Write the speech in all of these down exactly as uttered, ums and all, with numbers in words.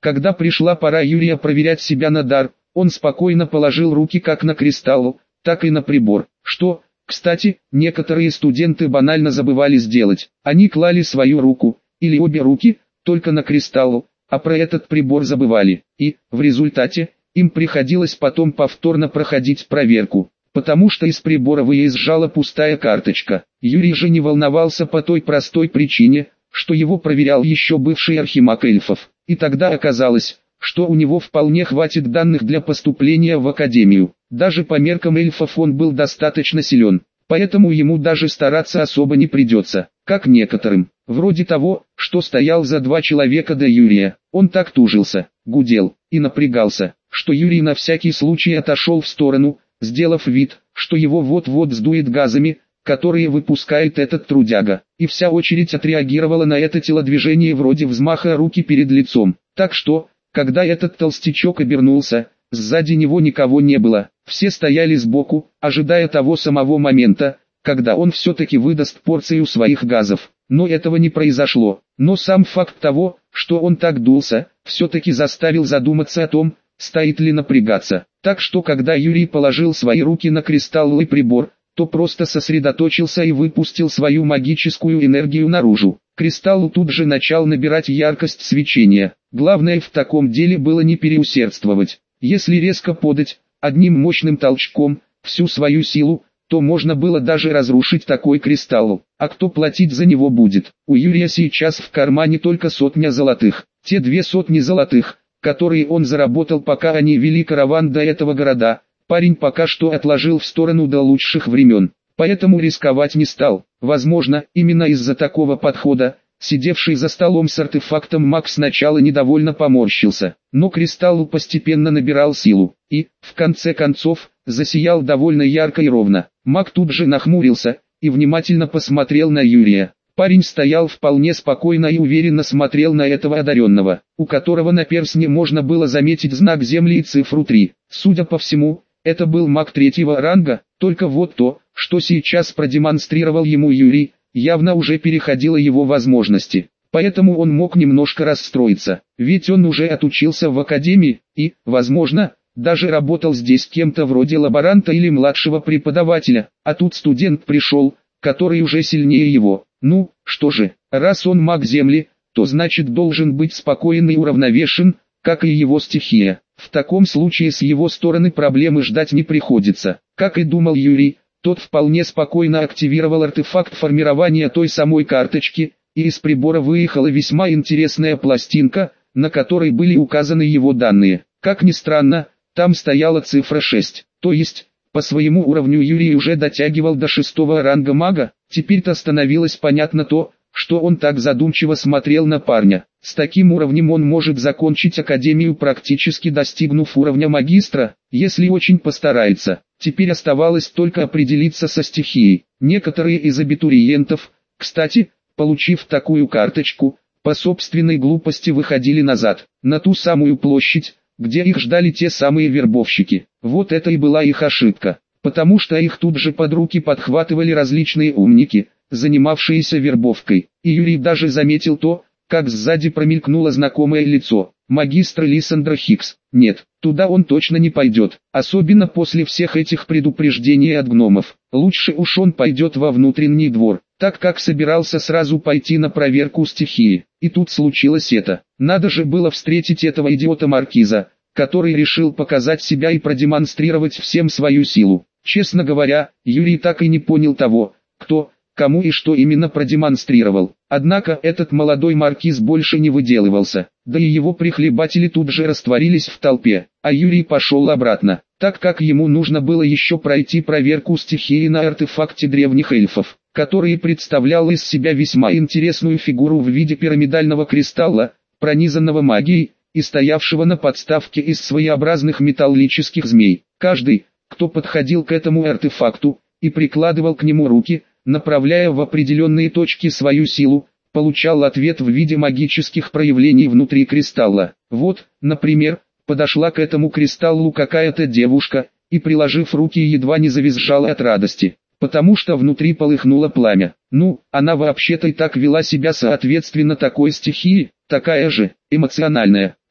Когда пришла пора Юрия проверять себя на дар, он спокойно положил руки как на кристалл, так и на прибор, что, кстати, некоторые студенты банально забывали сделать. Они клали свою руку, или обе руки, только на кристалл, а про этот прибор забывали, и, в результате, им приходилось потом повторно проходить проверку, потому что из прибора выезжала пустая карточка. Юрий же не волновался по той простой причине, что его проверял еще бывший архимаг эльфов, и тогда оказалось, что у него вполне хватит данных для поступления в академию. Даже по меркам эльфов он был достаточно силен, поэтому ему даже стараться особо не придется, как некоторым, вроде того, что стоял за два человека до Юрия. Он так тужился, гудел и напрягался, что Юрий на всякий случай отошел в сторону, сделав вид, что его вот-вот сдует газами, которые выпускает этот трудяга, и вся очередь отреагировала на это телодвижение вроде взмаха руки перед лицом. Так что, когда этот толстячок обернулся, сзади него никого не было, все стояли сбоку, ожидая того самого момента, когда он все-таки выдаст порцию своих газов. Но этого не произошло. Но сам факт того, что он так дулся, все-таки заставил задуматься о том, стоит ли напрягаться. Так что когда Юрий положил свои руки на кристалл и прибор, то просто сосредоточился и выпустил свою магическую энергию наружу. Кристалл тут же начал набирать яркость свечения. Главное в таком деле было не переусердствовать. Если резко подать, одним мощным толчком, всю свою силу, то можно было даже разрушить такой кристалл. А кто платить за него будет? У Юрия сейчас в кармане только сотня золотых. Те две сотни золотых, которые он заработал, пока они вели караван до этого города, парень пока что отложил в сторону до лучших времен. Поэтому рисковать не стал. Возможно, именно из-за такого подхода, сидевший за столом с артефактом маг сначала недовольно поморщился, но кристалл постепенно набирал силу, и, в конце концов, засиял довольно ярко и ровно. Маг тут же нахмурился и внимательно посмотрел на Юрия. Парень стоял вполне спокойно и уверенно смотрел на этого одаренного, у которого на перстне можно было заметить знак земли и цифру три. Судя по всему, это был маг третьего ранга, только вот то, что сейчас продемонстрировал ему Юрий, явно уже переходило его возможности. Поэтому он мог немножко расстроиться, ведь он уже отучился в академии и, возможно, даже работал здесь кем-то вроде лаборанта или младшего преподавателя, а тут студент пришел, который уже сильнее его. Ну, что же, раз он маг земли, то значит должен быть спокоен и уравновешен, как и его стихия. В таком случае с его стороны проблемы ждать не приходится. Как и думал Юрий, тот вполне спокойно активировал артефакт формирования той самой карточки, и из прибора выехала весьма интересная пластинка, на которой были указаны его данные. Как ни странно, там стояла цифра шесть, то есть, по своему уровню Юрий уже дотягивал до шестого ранга мага. Теперь-то становилось понятно то, что он так задумчиво смотрел на парня. С таким уровнем он может закончить академию, практически достигнув уровня магистра, если очень постарается. Теперь оставалось только определиться со стихией. Некоторые из абитуриентов, кстати, получив такую карточку, по собственной глупости выходили назад, на ту самую площадь, где их ждали те самые вербовщики. Вот это и была их ошибка, потому что их тут же под руки подхватывали различные умники, занимавшиеся вербовкой. И Юрий даже заметил то, как сзади промелькнуло знакомое лицо. Магистр Лиссандра Хикс. Нет, туда он точно не пойдет, особенно после всех этих предупреждений от гномов. Лучше уж он пойдет во внутренний двор, так как собирался сразу пойти на проверку стихии. И тут случилось это. Надо же было встретить этого идиота Маркиза, который решил показать себя и продемонстрировать всем свою силу. Честно говоря, Юрий так и не понял того, кто, кому и что именно продемонстрировал. Однако этот молодой маркиз больше не выделывался, да и его прихлебатели тут же растворились в толпе, а Юрий пошел обратно, так как ему нужно было еще пройти проверку стихии на артефакте древних эльфов, который представлял из себя весьма интересную фигуру в виде пирамидального кристалла, пронизанного магией, и стоявшего на подставке из своеобразных металлических змей. Каждый, кто подходил к этому артефакту и прикладывал к нему руки, направляя в определенные точки свою силу, получал ответ в виде магических проявлений внутри кристалла. Вот, например, подошла к этому кристаллу какая-то девушка, и приложив руки едва не завизжала от радости, потому что внутри полыхнуло пламя. Ну, она вообще-то и так вела себя соответственно такой стихии, такая же, эмоциональная.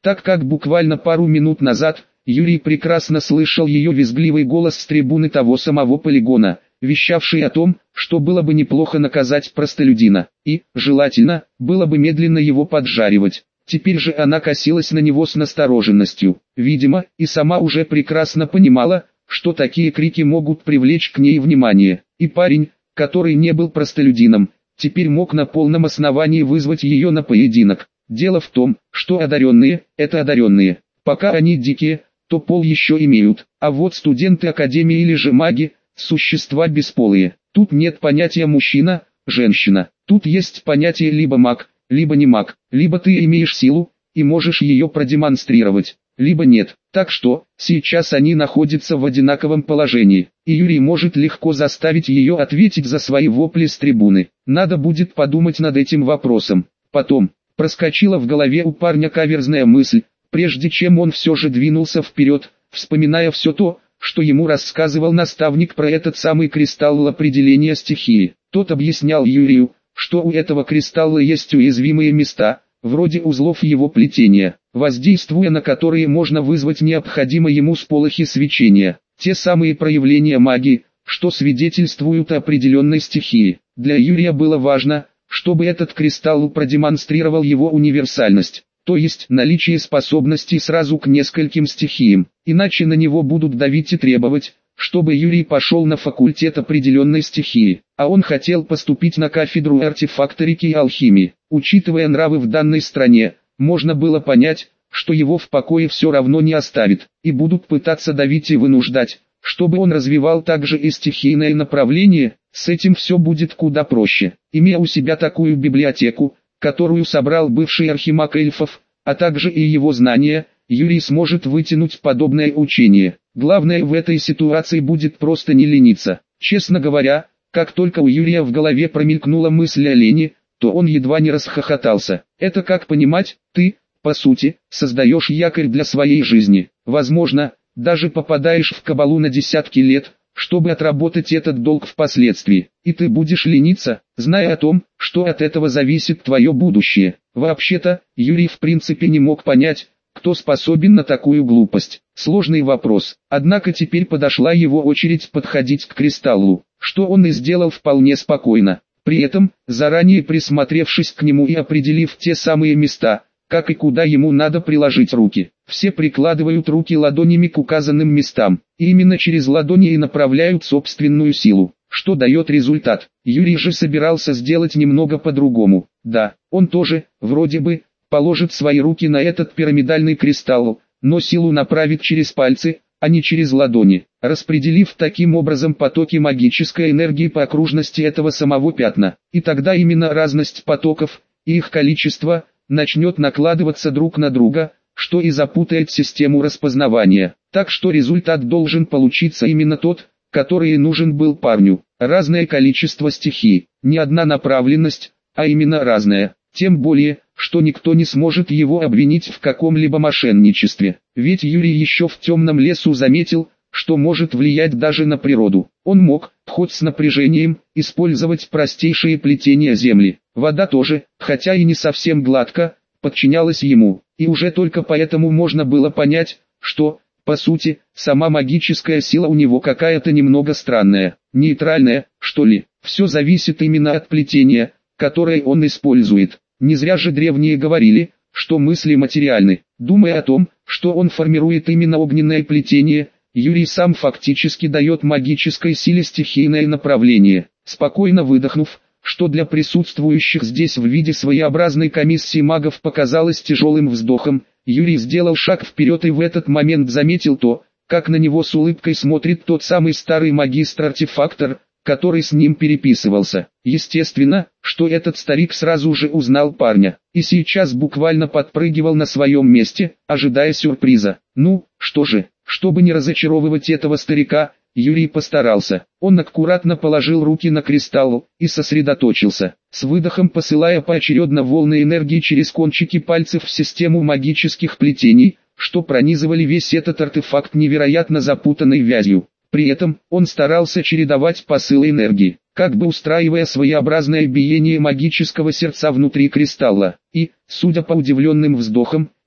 так как буквально пару минут назад Юрий прекрасно слышал ее визгливый голос с трибуны того самого полигона, вещавший о том, что было бы неплохо наказать простолюдина, и, желательно, было бы медленно его поджаривать. Теперь же она косилась на него с настороженностью, видимо, и сама уже прекрасно понимала, что такие крики могут привлечь к ней внимание, и парень, который не был простолюдином, теперь мог на полном основании вызвать ее на поединок. Дело в том, что одаренные – это одаренные. Пока они дикие, то пол еще имеют, а вот студенты академии или же маги – существа бесполые. Тут нет понятия мужчина, женщина. Тут есть понятие либо маг, либо не маг, либо ты имеешь силу и можешь ее продемонстрировать, либо нет. Так что, сейчас они находятся в одинаковом положении, и Юрий может легко заставить ее ответить за свои вопли с трибуны. Надо будет подумать над этим вопросом. Потом, проскочила в голове у парня каверзная мысль, прежде чем он все же двинулся вперед, вспоминая все то, что ему рассказывал наставник про этот самый кристалл определения стихии. Тот объяснял Юрию, что у этого кристалла есть уязвимые места, вроде узлов его плетения, воздействуя на которые можно вызвать необходимые ему сполохи свечения, те самые проявления магии, что свидетельствуют о определенной стихии. Для Юрия было важно, чтобы этот кристалл продемонстрировал его универсальность, то есть наличие способностей сразу к нескольким стихиям, иначе на него будут давить и требовать, чтобы Юрий пошел на факультет определенной стихии, а он хотел поступить на кафедру артефакторики и алхимии. Учитывая нравы в данной стране, можно было понять, что его в покое все равно не оставят, и будут пытаться давить и вынуждать, чтобы он развивал также и стихийное направление. С этим все будет куда проще. Имея у себя такую библиотеку, которую собрал бывший архимаг эльфов, а также и его знания, Юрий сможет вытянуть подобное учение. Главное в этой ситуации будет просто не лениться. Честно говоря, как только у Юрия в голове промелькнула мысль о лени, то он едва не расхохотался. Это как понимать, ты, по сути, создаешь якорь для своей жизни. Возможно, даже попадаешь в кабалу на десятки лет, чтобы отработать этот долг впоследствии. И ты будешь лениться, зная о том, что от этого зависит твое будущее. Вообще-то, Юрий в принципе не мог понять, кто способен на такую глупость. Сложный вопрос. Однако теперь подошла его очередь подходить к кристаллу, что он и сделал вполне спокойно. При этом, заранее присмотревшись к нему и определив те самые места, как и куда ему надо приложить руки. Все прикладывают руки ладонями к указанным местам, и именно через ладони и направляют собственную силу, что дает результат. Юрий же собирался сделать немного по-другому. Да, он тоже, вроде бы, положит свои руки на этот пирамидальный кристалл, но силу направит через пальцы, а не через ладони, распределив таким образом потоки магической энергии по окружности этого самого пятна. И тогда именно разность потоков, и их количество, начнет накладываться друг на друга, что и запутает систему распознавания. Так что результат должен получиться именно тот, который и нужен был парню. Разное количество стихий, не одна направленность, а именно разная. Тем более, что никто не сможет его обвинить в каком-либо мошенничестве. Ведь Юрий еще в темном лесу заметил, что может влиять даже на природу. Он мог, хоть с напряжением, использовать простейшие плетения земли. Вода тоже, хотя и не совсем гладко, подчинялась ему. И уже только поэтому можно было понять, что, по сути, сама магическая сила у него какая-то немного странная, нейтральная, что ли. Все зависит именно от плетения, которое он использует. Не зря же древние говорили, что мысли материальны. Думая о том, что он формирует именно огненное плетение, Юрий сам фактически дает магической силе стихийное направление. Спокойно выдохнув, что для присутствующих здесь в виде своеобразной комиссии магов показалось тяжелым вздохом, Юрий сделал шаг вперед и в этот момент заметил то, как на него с улыбкой смотрит тот самый старый магистр-артефактор, который с ним переписывался. Естественно, что этот старик сразу же узнал парня, и сейчас буквально подпрыгивал на своем месте, ожидая сюрприза. Ну, что же, чтобы не разочаровывать этого старика, Юрий постарался. Он аккуратно положил руки на кристалл и сосредоточился, с выдохом посылая поочередно волны энергии через кончики пальцев в систему магических плетений, что пронизывали весь этот артефакт невероятно запутанной вязью. При этом, он старался чередовать посылы энергии, как бы устраивая своеобразное биение магического сердца внутри кристалла, и, судя по удивленным вздохам,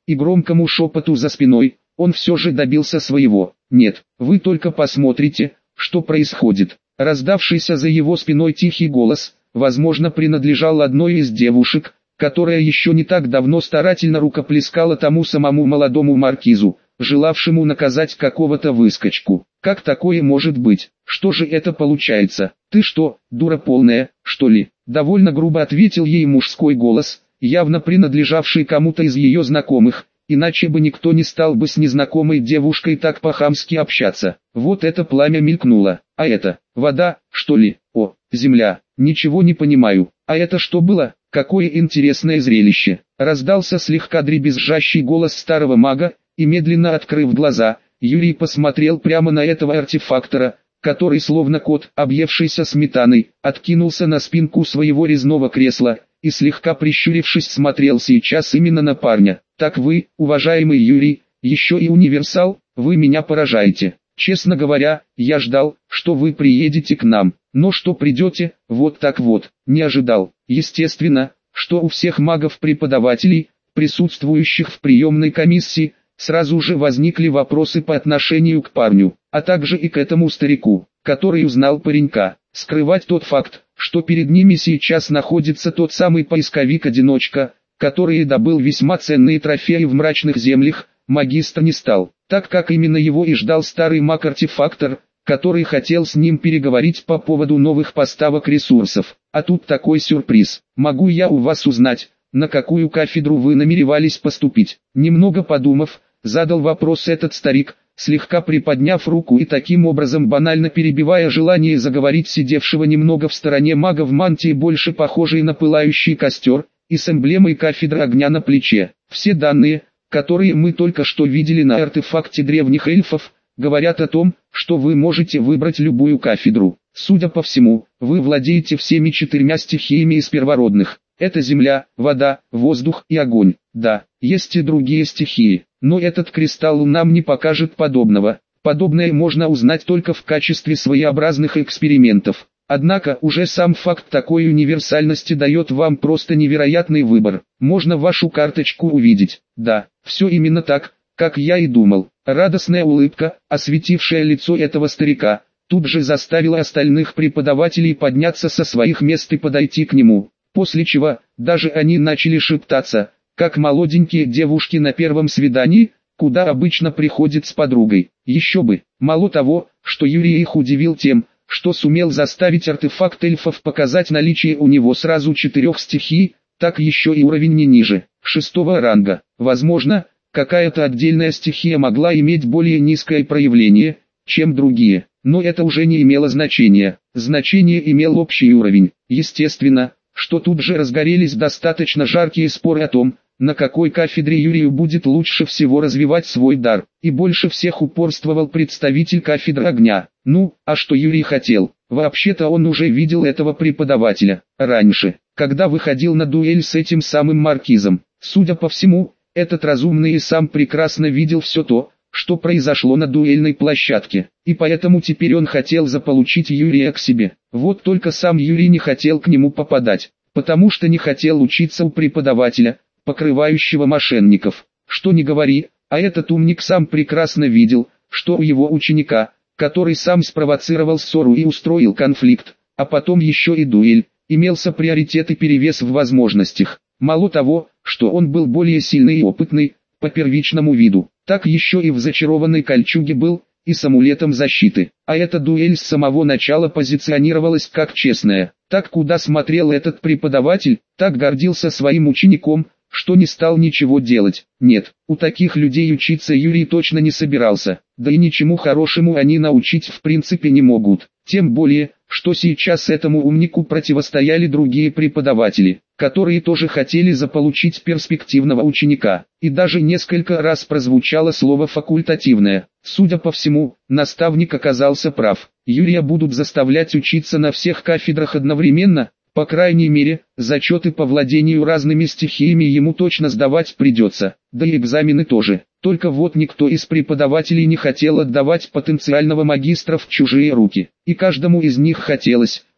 и громкому шепоту за спиной, он все же добился своего. «Нет, вы только посмотрите, что происходит». Раздавшийся за его спиной тихий голос, возможно, принадлежал одной из девушек, которая еще не так давно старательно рукоплескала тому самому молодому маркизу, желавшему наказать какого-то выскочку. «Как такое может быть? Что же это получается? Ты что, дура полная, что ли?» Довольно грубо ответил ей мужской голос, явно принадлежавший кому-то из ее знакомых, иначе бы никто не стал бы с незнакомой девушкой так по-хамски общаться. Вот это пламя мелькнуло, а это, вода, что ли? О, земля, ничего не понимаю. А это что было? Какое интересное зрелище. Раздался слегка дребезжащий голос старого мага, и медленно открыв глаза, Юрий посмотрел прямо на этого артефактора, который словно кот, объевшийся сметаной, откинулся на спинку своего резного кресла, и слегка прищурившись смотрел сейчас именно на парня. «Так вы, уважаемый Юрий, еще и универсал, вы меня поражаете. Честно говоря, я ждал, что вы приедете к нам, но что придете, вот так вот, не ожидал». Естественно, что у всех магов-преподавателей, присутствующих в приемной комиссии, сразу же возникли вопросы по отношению к парню, а также и к этому старику, который узнал паренька. Скрывать тот факт, что перед ними сейчас находится тот самый поисковик-одиночка, который добыл весьма ценные трофеи в мрачных землях, магистр не стал, так как именно его и ждал старый маг-артефактор, который хотел с ним переговорить по поводу новых поставок ресурсов. А тут такой сюрприз. «Могу я у вас узнать, на какую кафедру вы намеревались поступить?» Немного подумав, задал вопрос этот старик, слегка приподняв руку и таким образом банально перебивая желание заговорить сидевшего немного в стороне мага в мантии, больше похожей на пылающий костер, и с эмблемой кафедры огня на плече. «Все данные, которые мы только что видели на артефакте древних эльфов, говорят о том, что вы можете выбрать любую кафедру. Судя по всему, вы владеете всеми четырьмя стихиями из первородных. Это земля, вода, воздух и огонь. Да, есть и другие стихии, но этот кристалл нам не покажет подобного. Подобное можно узнать только в качестве своеобразных экспериментов. Однако уже сам факт такой универсальности дает вам просто невероятный выбор. Можно вашу карточку увидеть. Да, все именно так, как я и думал». Радостная улыбка, осветившая лицо этого старика, тут же заставила остальных преподавателей подняться со своих мест и подойти к нему, после чего даже они начали шептаться, как молоденькие девушки на первом свидании, куда обычно приходят с подругой. Еще бы, мало того, что Юрий их удивил тем, что сумел заставить артефакт эльфов показать наличие у него сразу четырех стихий, так еще и уровень не ниже, шестого ранга. Возможно, какая-то отдельная стихия могла иметь более низкое проявление, чем другие, но это уже не имело значения. Значение имел общий уровень. Естественно, что тут же разгорелись достаточно жаркие споры о том, на какой кафедре Юрию будет лучше всего развивать свой дар, и больше всех упорствовал представитель кафедры огня. Ну, а что Юрий хотел? Вообще-то он уже видел этого преподавателя раньше, когда выходил на дуэль с этим самым маркизом. Судя по всему, этот разумный и сам прекрасно видел все то, что произошло на дуэльной площадке, и поэтому теперь он хотел заполучить Юрия к себе. Вот только сам Юрий не хотел к нему попадать, потому что не хотел учиться у преподавателя, покрывающего мошенников. Что ни говори, а этот умник сам прекрасно видел, что у его ученика, который сам спровоцировал ссору и устроил конфликт, а потом еще и дуэль, имелся приоритет и перевес в возможностях. Мало того, что он был более сильный и опытный, по первичному виду, так еще и в зачарованной кольчуге был, и с амулетом защиты. А эта дуэль с самого начала позиционировалась как честная. Так куда смотрел этот преподаватель, так гордился своим учеником, что не стал ничего делать. Нет, у таких людей учиться Юрий точно не собирался, да и ничему хорошему они научить в принципе не могут. Тем более, что сейчас этому умнику противостояли другие преподаватели, которые тоже хотели заполучить перспективного ученика. И даже несколько раз прозвучало слово «факультативное». Судя по всему, наставник оказался прав. Юрия будут заставлять учиться на всех кафедрах одновременно. По крайней мере, зачеты по владению разными стихиями ему точно сдавать придется, да и экзамены тоже. Только вот никто из преподавателей не хотел отдавать потенциального магистра в чужие руки, и каждому из них хотелось,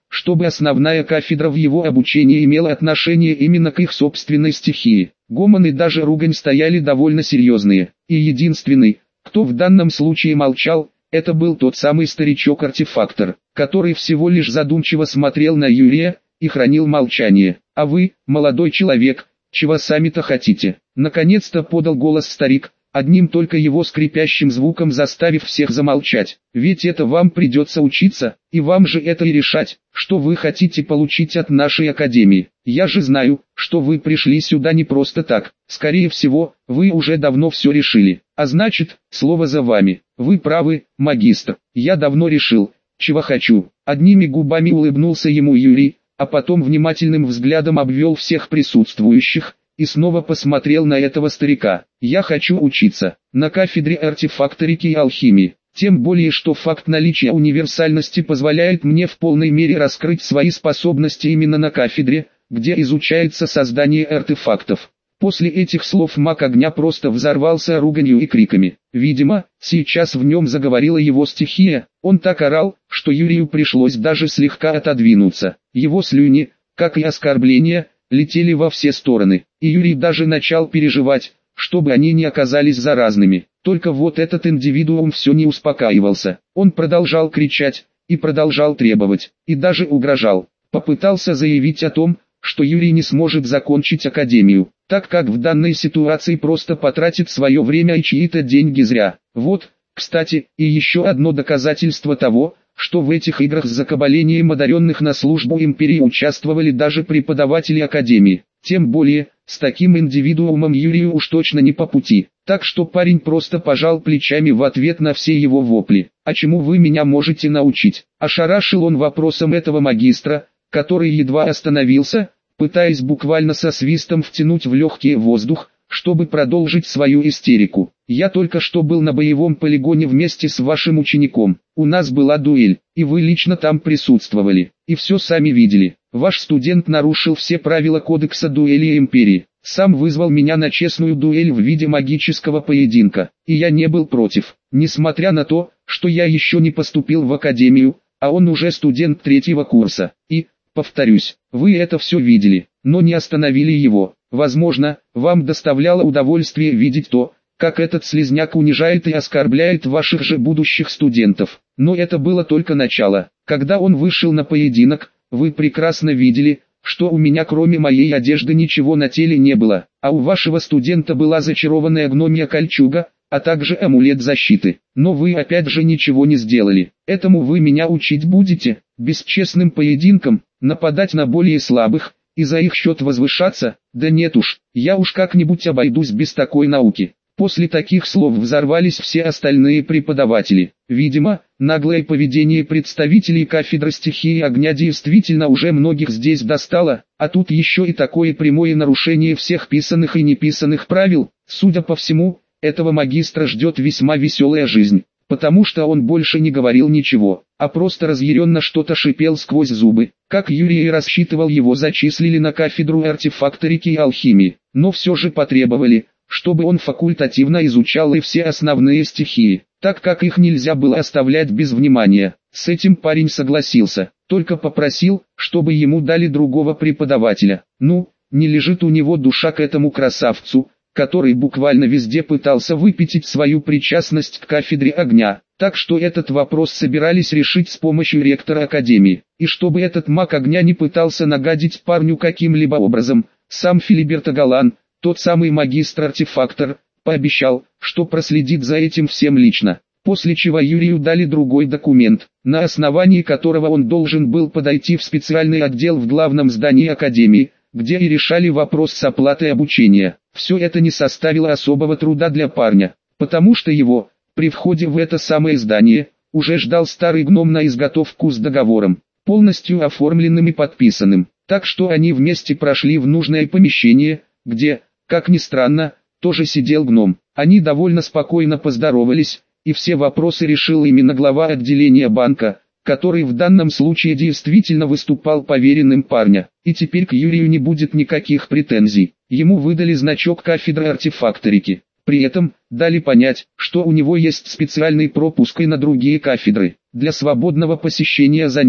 чтобы основная кафедра в его обучении имела отношение именно к их собственной стихии. Гомон и даже ругань стояли довольно серьезные, и единственный, кто в данном случае молчал, это был тот самый старичок-артефактор, который всего лишь задумчиво смотрел на Юрия и хранил молчание. «А вы, молодой человек, чего сами-то хотите?» Наконец-то подал голос старик, одним только его скрипящим звуком заставив всех замолчать. «Ведь это вам придется учиться, и вам же это и решать, что вы хотите получить от нашей академии. Я же знаю, что вы пришли сюда не просто так, скорее всего, вы уже давно все решили. А значит, слово за вами. Вы правы, магистр, я давно решил, чего хочу». Одними губами улыбнулся ему Юрий, а потом внимательным взглядом обвел всех присутствующих, и снова посмотрел на этого старика. «Я хочу учиться на кафедре артефакторики и алхимии, тем более что факт наличия универсальности позволяет мне в полной мере раскрыть свои способности именно на кафедре, где изучается создание артефактов». После этих слов маг огня просто взорвался руганью и криками. Видимо, сейчас в нем заговорила его стихия, он так орал, что Юрию пришлось даже слегка отодвинуться. Его слюни, как и оскорбления, летели во все стороны, и Юрий даже начал переживать, чтобы они не оказались заразными. Только вот этот индивидуум все не успокаивался. Он продолжал кричать, и продолжал требовать, и даже угрожал. Попытался заявить о том, что Юрий не сможет закончить академию, так как в данной ситуации просто потратит свое время и чьи-то деньги зря. Вот, кстати, и еще одно доказательство того, что в этих играх с закабалением одаренных на службу империи участвовали даже преподаватели академии. Тем более, с таким индивидуумом Юрию уж точно не по пути. Так что парень просто пожал плечами в ответ на все его вопли. «А чему вы меня можете научить?» Ошарашил он вопросом этого магистра, который едва остановился, пытаясь буквально со свистом втянуть в легкий воздух, чтобы продолжить свою истерику. «Я только что был на боевом полигоне вместе с вашим учеником. У нас была дуэль, и вы лично там присутствовали, и все сами видели. Ваш студент нарушил все правила кодекса дуэли империи, сам вызвал меня на честную дуэль в виде магического поединка, и я не был против, несмотря на то, что я еще не поступил в академию, а он уже студент третьего курса, и, повторюсь, вы это все видели, но не остановили его. Возможно, вам доставляло удовольствие видеть то, как этот слизняк унижает и оскорбляет ваших же будущих студентов. Но это было только начало. Когда он вышел на поединок, вы прекрасно видели, что у меня кроме моей одежды ничего на теле не было, а у вашего студента была зачарованная гномья кольчуга, а также амулет защиты. Но вы опять же ничего не сделали. Этому вы меня учить будете? Бесчестным поединкам, нападать на более слабых, и за их счет возвышаться? Да нет уж, я уж как-нибудь обойдусь без такой науки. После таких слов взорвались все остальные преподаватели. Видимо, наглое поведение представителей кафедры стихии огня действительно уже многих здесь достало, а тут еще и такое прямое нарушение всех писанных и неписанных правил. Судя по всему, этого магистра ждет весьма веселая жизнь, потому что он больше не говорил ничего, а просто разъяренно что-то шипел сквозь зубы. Как Юрий и рассчитывал, его зачислили на кафедру артефакторики и алхимии, но все же потребовали, чтобы он факультативно изучал и все основные стихии, так как их нельзя было оставлять без внимания. С этим парень согласился, только попросил, чтобы ему дали другого преподавателя. Ну, не лежит у него душа к этому красавцу, который буквально везде пытался выпятить свою причастность к кафедре огня. Так что этот вопрос собирались решить с помощью ректора академии. И чтобы этот маг огня не пытался нагадить парню каким-либо образом, сам Филиберто Галан, тот самый магистр-артефактор, пообещал, что проследит за этим всем лично. После чего Юрию дали другой документ, на основании которого он должен был подойти в специальный отдел в главном здании академии, где и решали вопрос с оплатой обучения. Все это не составило особого труда для парня, потому что его, при входе в это самое здание, уже ждал старый гном на изготовку с договором, полностью оформленным и подписанным. Так что они вместе прошли в нужное помещение, где, как ни странно, тоже сидел гном. Они довольно спокойно поздоровались, и все вопросы решил именно глава отделения банка, который в данном случае действительно выступал поверенным парня. И теперь к Юрию не будет никаких претензий. Ему выдали значок кафедры артефакторики. При этом, дали понять, что у него есть специальный пропуск и на другие кафедры, для свободного посещения занятий.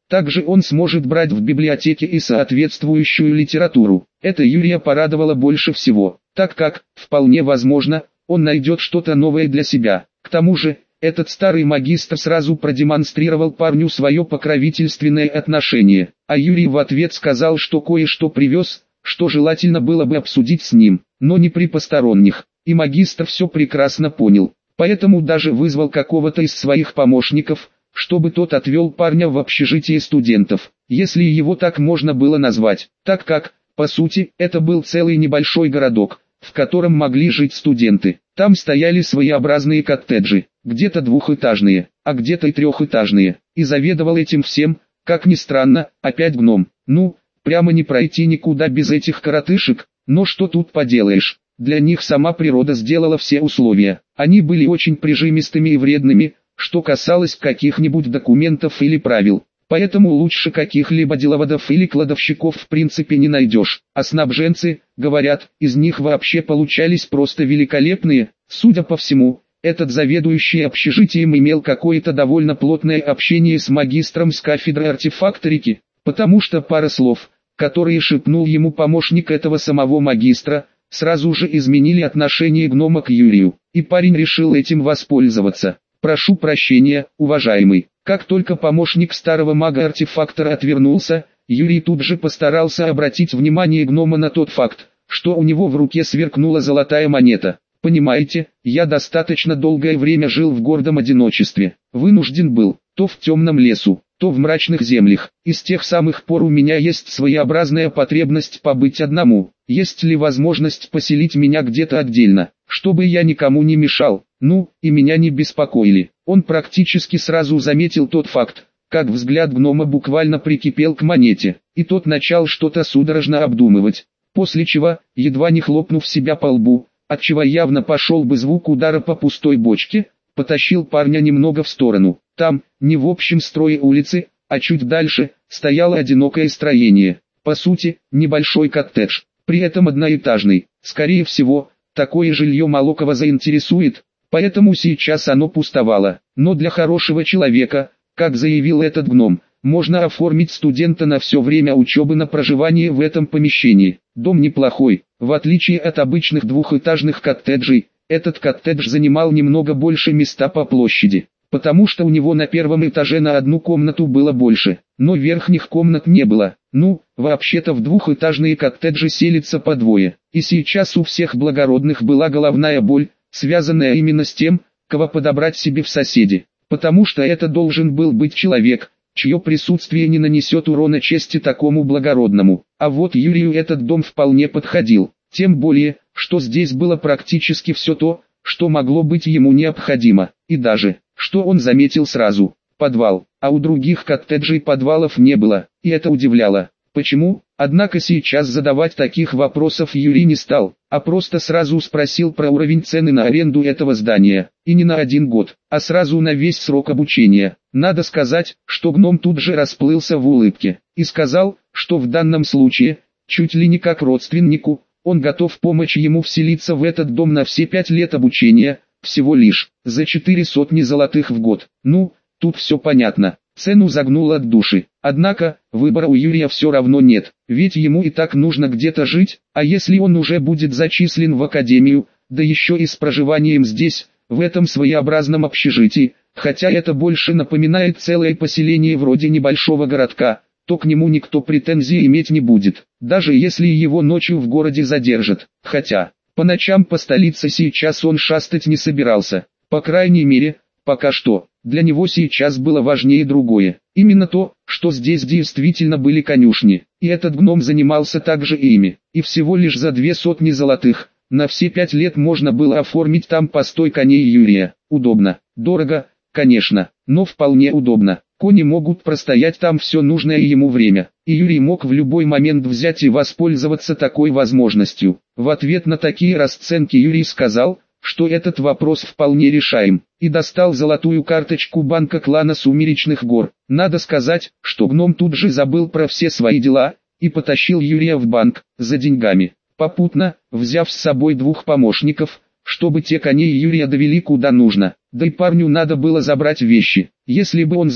Также он сможет брать в библиотеке и соответствующую литературу. Это Юрия порадовало больше всего, так как, вполне возможно, он найдет что-то новое для себя. К тому же, этот старый магистр сразу продемонстрировал парню свое покровительственное отношение, а Юрий в ответ сказал, что кое-что привез, что желательно было бы обсудить с ним, но не при посторонних, и магистр все прекрасно понял, поэтому даже вызвал какого-то из своих помощников, чтобы тот отвел парня в общежитие студентов, если его так можно было назвать, так как, по сути, это был целый небольшой городок, в котором могли жить студенты. Там стояли своеобразные коттеджи, где-то двухэтажные, а где-то и трехэтажные, и заведовал этим всем, как ни странно, опять гном. Ну, прямо не пройти никуда без этих коротышек, но что тут поделаешь, для них сама природа сделала все условия. Они были очень прижимистыми и вредными, что касалось каких-нибудь документов или правил. Поэтому лучше каких-либо деловодов или кладовщиков в принципе не найдешь. А снабженцы, говорят, из них вообще получались просто великолепные. Судя по всему, этот заведующий общежитием имел какое-то довольно плотное общение с магистром с кафедры артефакторики, потому что пара слов, которые шепнул ему помощник этого самого магистра, сразу же изменили отношение гнома к Юрию, и парень решил этим воспользоваться. «Прошу прощения, уважаемый». Как только помощник старого мага-артефактора отвернулся, Юрий тут же постарался обратить внимание гнома на тот факт, что у него в руке сверкнула золотая монета. «Понимаете, я достаточно долгое время жил в гордом одиночестве, вынужден был, то в темном лесу, то в мрачных землях, и с тех самых пор у меня есть своеобразная потребность побыть одному. Есть ли возможность поселить меня где-то отдельно, чтобы я никому не мешал, ну, и меня не беспокоили?» Он практически сразу заметил тот факт, как взгляд гнома буквально прикипел к монете, и тот начал что-то судорожно обдумывать, после чего, едва не хлопнув себя по лбу, отчего явно пошел бы звук удара по пустой бочке, потащил парня немного в сторону. Там, не в общем строе улицы, а чуть дальше, стояло одинокое строение, по сути, небольшой коттедж, при этом одноэтажный. Скорее всего, такое жилье мало кого заинтересует, поэтому сейчас оно пустовало. Но для хорошего человека, как заявил этот гном, можно оформить студента на все время учебы на проживание в этом помещении. Дом неплохой, в отличие от обычных двухэтажных коттеджей, этот коттедж занимал немного больше места по площади, потому что у него на первом этаже на одну комнату было больше, но верхних комнат не было. Ну, вообще-то в двухэтажные коттеджи селится по двое, и сейчас у всех благородных была головная боль, связанная именно с тем, кого подобрать себе в соседи, потому что это должен был быть человек, чье присутствие не нанесет урона чести такому благородному. А вот Юрию этот дом вполне подходил, тем более, что здесь было практически все то, что могло быть ему необходимо, и даже, что он заметил сразу, подвал, а у других коттеджей подвалов не было, и это удивляло. Почему? Однако сейчас задавать таких вопросов Юрий не стал, а просто сразу спросил про уровень цены на аренду этого здания, и не на один год, а сразу на весь срок обучения. Надо сказать, что гном тут же расплылся в улыбке, и сказал, что в данном случае, чуть ли не как родственнику, он готов помочь ему вселиться в этот дом на все пять лет обучения, всего лишь, за четыре сотни золотых в год. Ну, тут все понятно. Цену загнул от души. Однако, выбора у Юрия все равно нет, ведь ему и так нужно где-то жить, а если он уже будет зачислен в академию, да еще и с проживанием здесь, в этом своеобразном общежитии, хотя это больше напоминает целое поселение вроде небольшого городка, то к нему никто претензий иметь не будет, даже если его ночью в городе задержат, хотя, по ночам по столице сейчас он шастать не собирался, по крайней мере, пока что. Для него сейчас было важнее другое, именно то, что здесь действительно были конюшни, и этот гном занимался также ими, и всего лишь за две сотни золотых, на все пять лет можно было оформить там постой коней Юрия. Удобно, дорого, конечно, но вполне удобно. Кони могут простоять там все нужное ему время, и Юрий мог в любой момент взять и воспользоваться такой возможностью. В ответ на такие расценки Юрий сказал, что этот вопрос вполне решаем, и достал золотую карточку банка клана Сумеречных гор. Надо сказать, что гном тут же забыл про все свои дела, и потащил Юрия в банк, за деньгами, попутно, взяв с собой двух помощников, чтобы те коней Юрия довели куда нужно, да и парню надо было забрать вещи. Если бы он знал,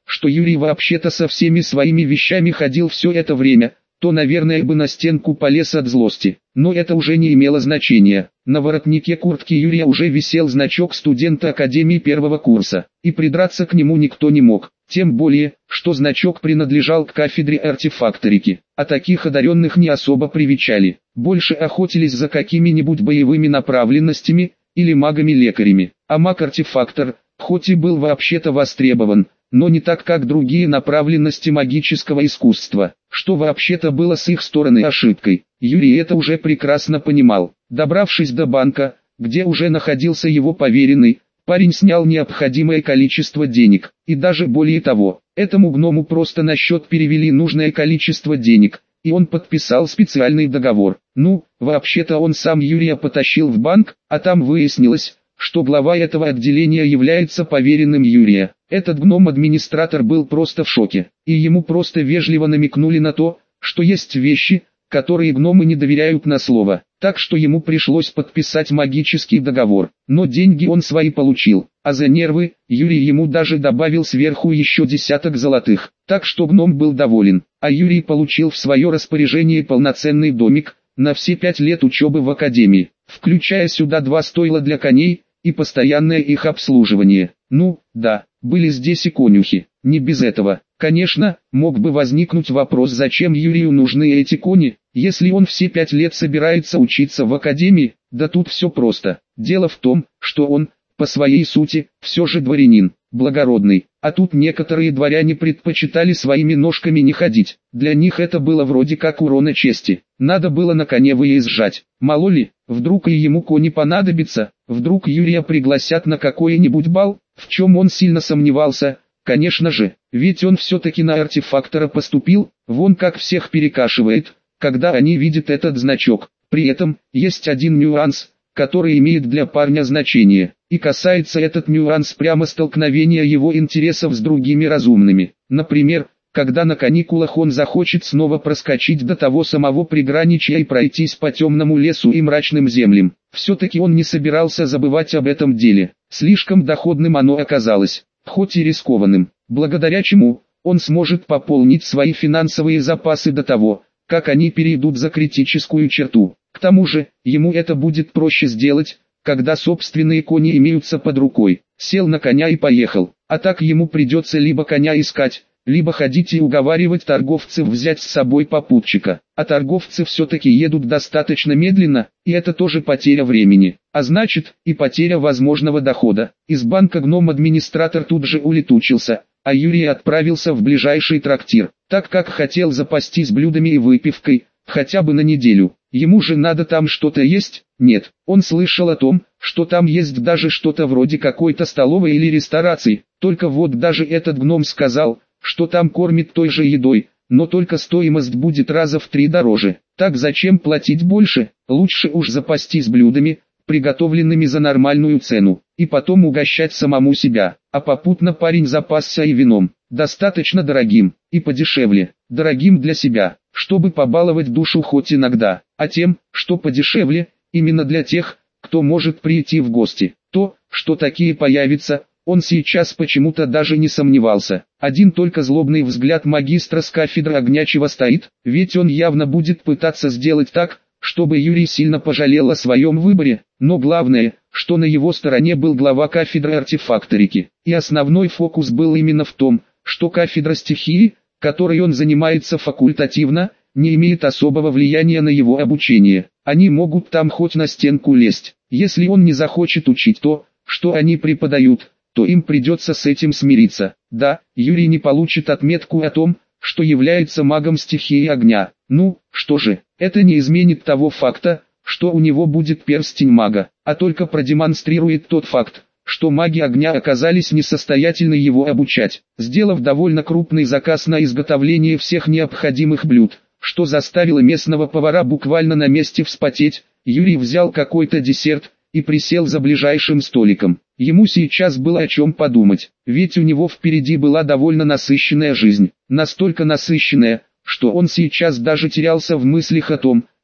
что Юрий вообще-то со всеми своими вещами ходил все это время, то, наверное, бы на стенку полез от злости. Но это уже не имело значения. На воротнике куртки Юрия уже висел значок студента Академии первого курса, и придраться к нему никто не мог. Тем более, что значок принадлежал к кафедре артефакторики, а таких одаренных не особо привечали. Больше охотились за какими-нибудь боевыми направленностями или магами-лекарями. А маг-артефактор, хоть и был вообще-то востребован, но не так, как другие направленности магического искусства, что вообще-то было с их стороны ошибкой. Юрий это уже прекрасно понимал. Добравшись до банка, где уже находился его поверенный, парень снял необходимое количество денег, и даже более того, этому гному просто на счет перевели нужное количество денег, и он подписал специальный договор. Ну, вообще-то он сам Юрия потащил в банк, а там выяснилось, что глава этого отделения является поверенным Юрия. Этот гном-администратор был просто в шоке, и ему просто вежливо намекнули на то, что есть вещи, которые гномы не доверяют на слово, так что ему пришлось подписать магический договор. Но деньги он свои получил, а за нервы Юрий ему даже добавил сверху еще десяток золотых, так что гном был доволен, а Юрий получил в свое распоряжение полноценный домик на все пять лет учебы в академии, включая сюда два стойла для коней и постоянное их обслуживание. Ну, да, были здесь и конюхи, не без этого. Конечно, мог бы возникнуть вопрос, зачем Юрию нужны эти кони, если он все пять лет собирается учиться в академии. Да тут все просто. Дело в том, что он, по своей сути, все же дворянин, благородный, а тут некоторые дворяне предпочитали своими ножками не ходить. Для них это было вроде как урона чести. Надо было на коне выезжать. Мало ли, вдруг и ему кони понадобится, вдруг Юрия пригласят на какой-нибудь бал, в чем он сильно сомневался. Конечно же, ведь он все-таки на артефактора поступил, вон как всех перекашивает, когда они видят этот значок. При этом, есть один нюанс, который имеет для парня значение, и касается этот нюанс прямо столкновения его интересов с другими разумными. Например, когда на каникулах он захочет снова проскочить до того самого приграничья и пройтись по темному лесу и мрачным землям. Все-таки он не собирался забывать об этом деле, слишком доходным оно оказалось, хоть и рискованным, благодаря чему он сможет пополнить свои финансовые запасы до того, как они перейдут за критическую черту. К тому же, ему это будет проще сделать, когда собственные кони имеются под рукой. Сел на коня и поехал, а так ему придется либо коня искать, либо ходить и уговаривать торговцев взять с собой попутчика. А торговцы все-таки едут достаточно медленно, и это тоже потеря времени, а значит, и потеря возможного дохода. Из банка гном-администратор тут же улетучился, а Юрий отправился в ближайший трактир, так как хотел запастись блюдами и выпивкой, хотя бы на неделю. Ему же надо там что-то есть? Нет, он слышал о том, что там есть даже что-то вроде какой-то столовой или ресторации, только вот даже этот гном сказал, что там кормят той же едой, но только стоимость будет раза в три дороже. Так зачем платить больше? Лучше уж запастись блюдами, приготовленными за нормальную цену, и потом угощать самому себя. А попутно парень запасся и вином, достаточно дорогим, и подешевле, дорогим для себя, чтобы побаловать душу хоть иногда, а тем, что подешевле, именно для тех, кто может прийти в гости. То, что такие появятся, он сейчас почему-то даже не сомневался. Один только злобный взгляд магистра с кафедры огня чего стоит, ведь он явно будет пытаться сделать так, чтобы Юрий сильно пожалел о своем выборе, но главное, что на его стороне был глава кафедры артефакторики, и основной фокус был именно в том, что кафедра стихии, которой он занимается факультативно, не имеет особого влияния на его обучение. Они могут там хоть на стенку лезть, если он не захочет учить то, что они преподают, то им придется с этим смириться. Да, Юрий не получит отметку о том, что является магом стихии огня. Ну, что же, это не изменит того факта, что у него будет перстень мага, а только продемонстрирует тот факт, что маги огня оказались несостоятельны его обучать. Сделав довольно крупный заказ на изготовление всех необходимых блюд, что заставило местного повара буквально на месте вспотеть, Юрий взял какой-то десерт и присел за ближайшим столиком. Ему сейчас было о чем подумать, ведь у него впереди была довольно насыщенная жизнь, настолько насыщенная, что он сейчас даже терялся в мыслях о том,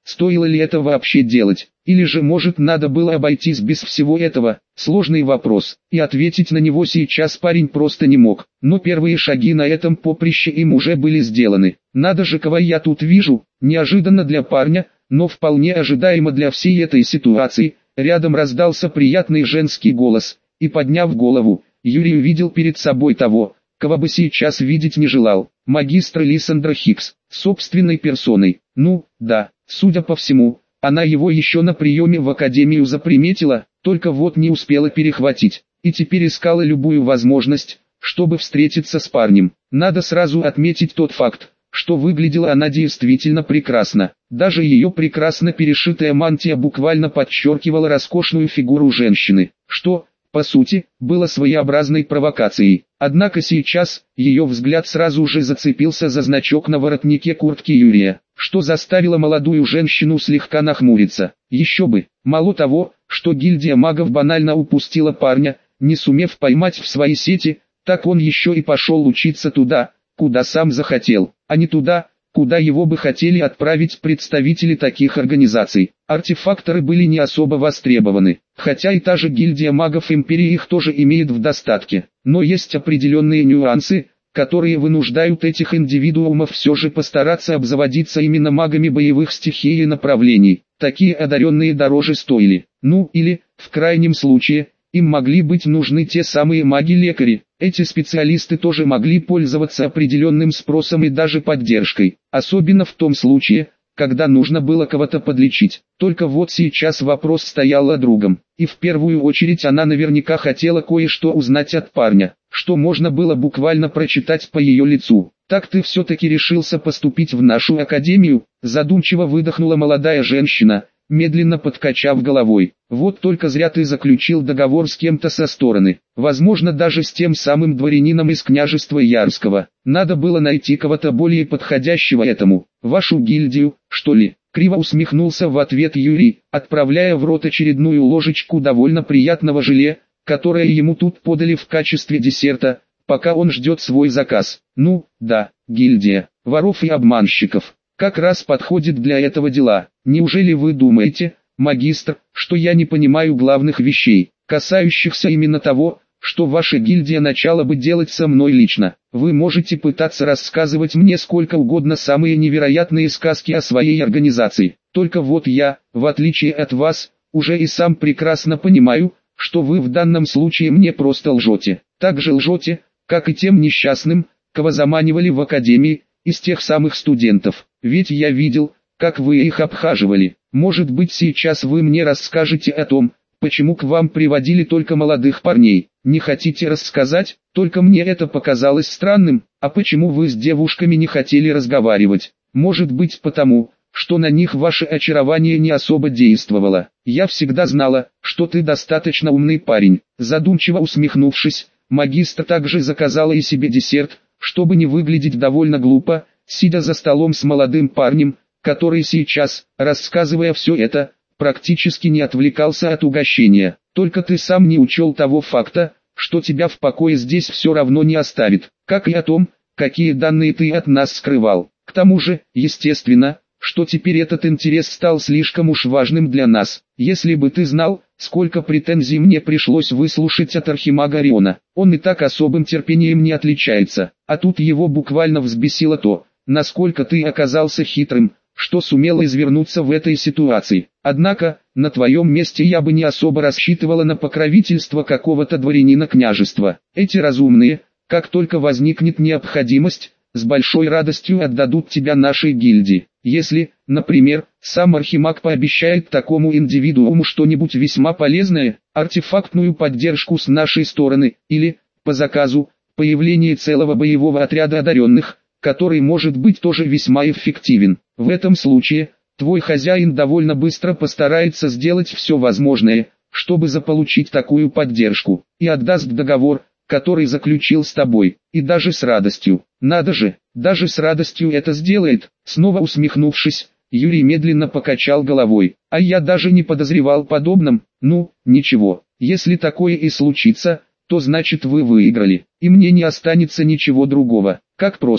стоило ли это вообще делать, или же может надо было обойтись без всего этого, сложный вопрос, и ответить на него сейчас парень просто не мог, но первые шаги на этом поприще им уже были сделаны. Надо же, кого я тут вижу, неожиданно для парня, но вполне ожидаемо для всей этой ситуации, рядом раздался приятный женский голос, и подняв голову, Юрий увидел перед собой того, кого бы сейчас видеть не желал, магистра Лиссандра Хикс, собственной персоной. Ну, да, судя по всему, она его еще на приеме в академию заприметила, только вот не успела перехватить, и теперь искала любую возможность, чтобы встретиться с парнем. Надо сразу отметить тот факт, что выглядела она действительно прекрасно. Даже ее прекрасно перешитая мантия буквально подчеркивала роскошную фигуру женщины, что, по сути, было своеобразной провокацией. Однако сейчас, ее взгляд сразу же зацепился за значок на воротнике куртки Юрия, что заставило молодую женщину слегка нахмуриться. Еще бы, мало того, что гильдия магов банально упустила парня, не сумев поймать в свои сети, так он еще и пошел учиться туда, куда сам захотел, а не туда, куда его бы хотели отправить представители таких организаций. Артефакторы были не особо востребованы, хотя и та же гильдия магов Империи их тоже имеет в достатке. Но есть определенные нюансы, которые вынуждают этих индивидуумов все же постараться обзаводиться именно магами боевых стихий и направлений. Такие одаренные дороже стоили. Ну или, в крайнем случае, им могли быть нужны те самые маги-лекари. Эти специалисты тоже могли пользоваться определенным спросом и даже поддержкой, особенно в том случае, когда нужно было кого-то подлечить. Только вот сейчас вопрос стоял о другом, и в первую очередь она наверняка хотела кое-что узнать от парня, что можно было буквально прочитать по ее лицу. «Так ты все-таки решился поступить в нашу академию?» – задумчиво выдохнула молодая женщина, медленно подкачав головой. «Вот только зря ты заключил договор с кем-то со стороны, возможно даже с тем самым дворянином из княжества Ярского. Надо было найти кого-то более подходящего этому. Вашу гильдию, что ли?» Криво усмехнулся в ответ Юрий, отправляя в рот очередную ложечку довольно приятного желе, которое ему тут подали в качестве десерта, пока он ждет свой заказ. «Ну, да, гильдия воров и обманщиков как раз подходит для этого дела. Неужели вы думаете, магистр, что я не понимаю главных вещей, касающихся именно того, что ваша гильдия начала бы делать со мной лично? Вы можете пытаться рассказывать мне сколько угодно самые невероятные сказки о своей организации, только вот я, в отличие от вас, уже и сам прекрасно понимаю, что вы в данном случае мне просто лжете. Так же лжете, как и тем несчастным, кого заманивали в академии, из тех самых студентов. Ведь я видел, как вы их обхаживали. Может быть, сейчас вы мне расскажете о том, почему к вам приводили только молодых парней. Не хотите рассказать? Только мне это показалось странным. А почему вы с девушками не хотели разговаривать? Может быть потому, что на них ваше очарование не особо действовало. Я всегда знала, что ты достаточно умный парень. Задумчиво усмехнувшись, магистр также заказала и себе десерт, чтобы не выглядеть довольно глупо, сидя за столом с молодым парнем, который сейчас, рассказывая все это, практически не отвлекался от угощения. Только ты сам не учел того факта, что тебя в покое здесь все равно не оставит, как и о том, какие данные ты от нас скрывал. К тому же, естественно, что теперь этот интерес стал слишком уж важным для нас. Если бы ты знал, сколько претензий мне пришлось выслушать от архимага Ориона, он и так особым терпением не отличается, а тут его буквально взбесило то, насколько ты оказался хитрым, что сумел извернуться в этой ситуации. Однако, на твоем месте я бы не особо рассчитывала на покровительство какого-то дворянина княжества. Эти разумные, как только возникнет необходимость, с большой радостью отдадут тебя нашей гильдии. Если, например, сам архимаг пообещает такому индивидууму что-нибудь весьма полезное, артефактную поддержку с нашей стороны, или, по заказу, появление целого боевого отряда одаренных, который может быть тоже весьма эффективен. В этом случае, твой хозяин довольно быстро постарается сделать все возможное, чтобы заполучить такую поддержку, и отдаст договор, который заключил с тобой, и даже с радостью. Надо же, даже с радостью это сделает. Снова усмехнувшись, Юрий медленно покачал головой. А я даже не подозревал подобном. Ну, ничего, если такое и случится, то значит вы выиграли, и мне не останется ничего другого, как просто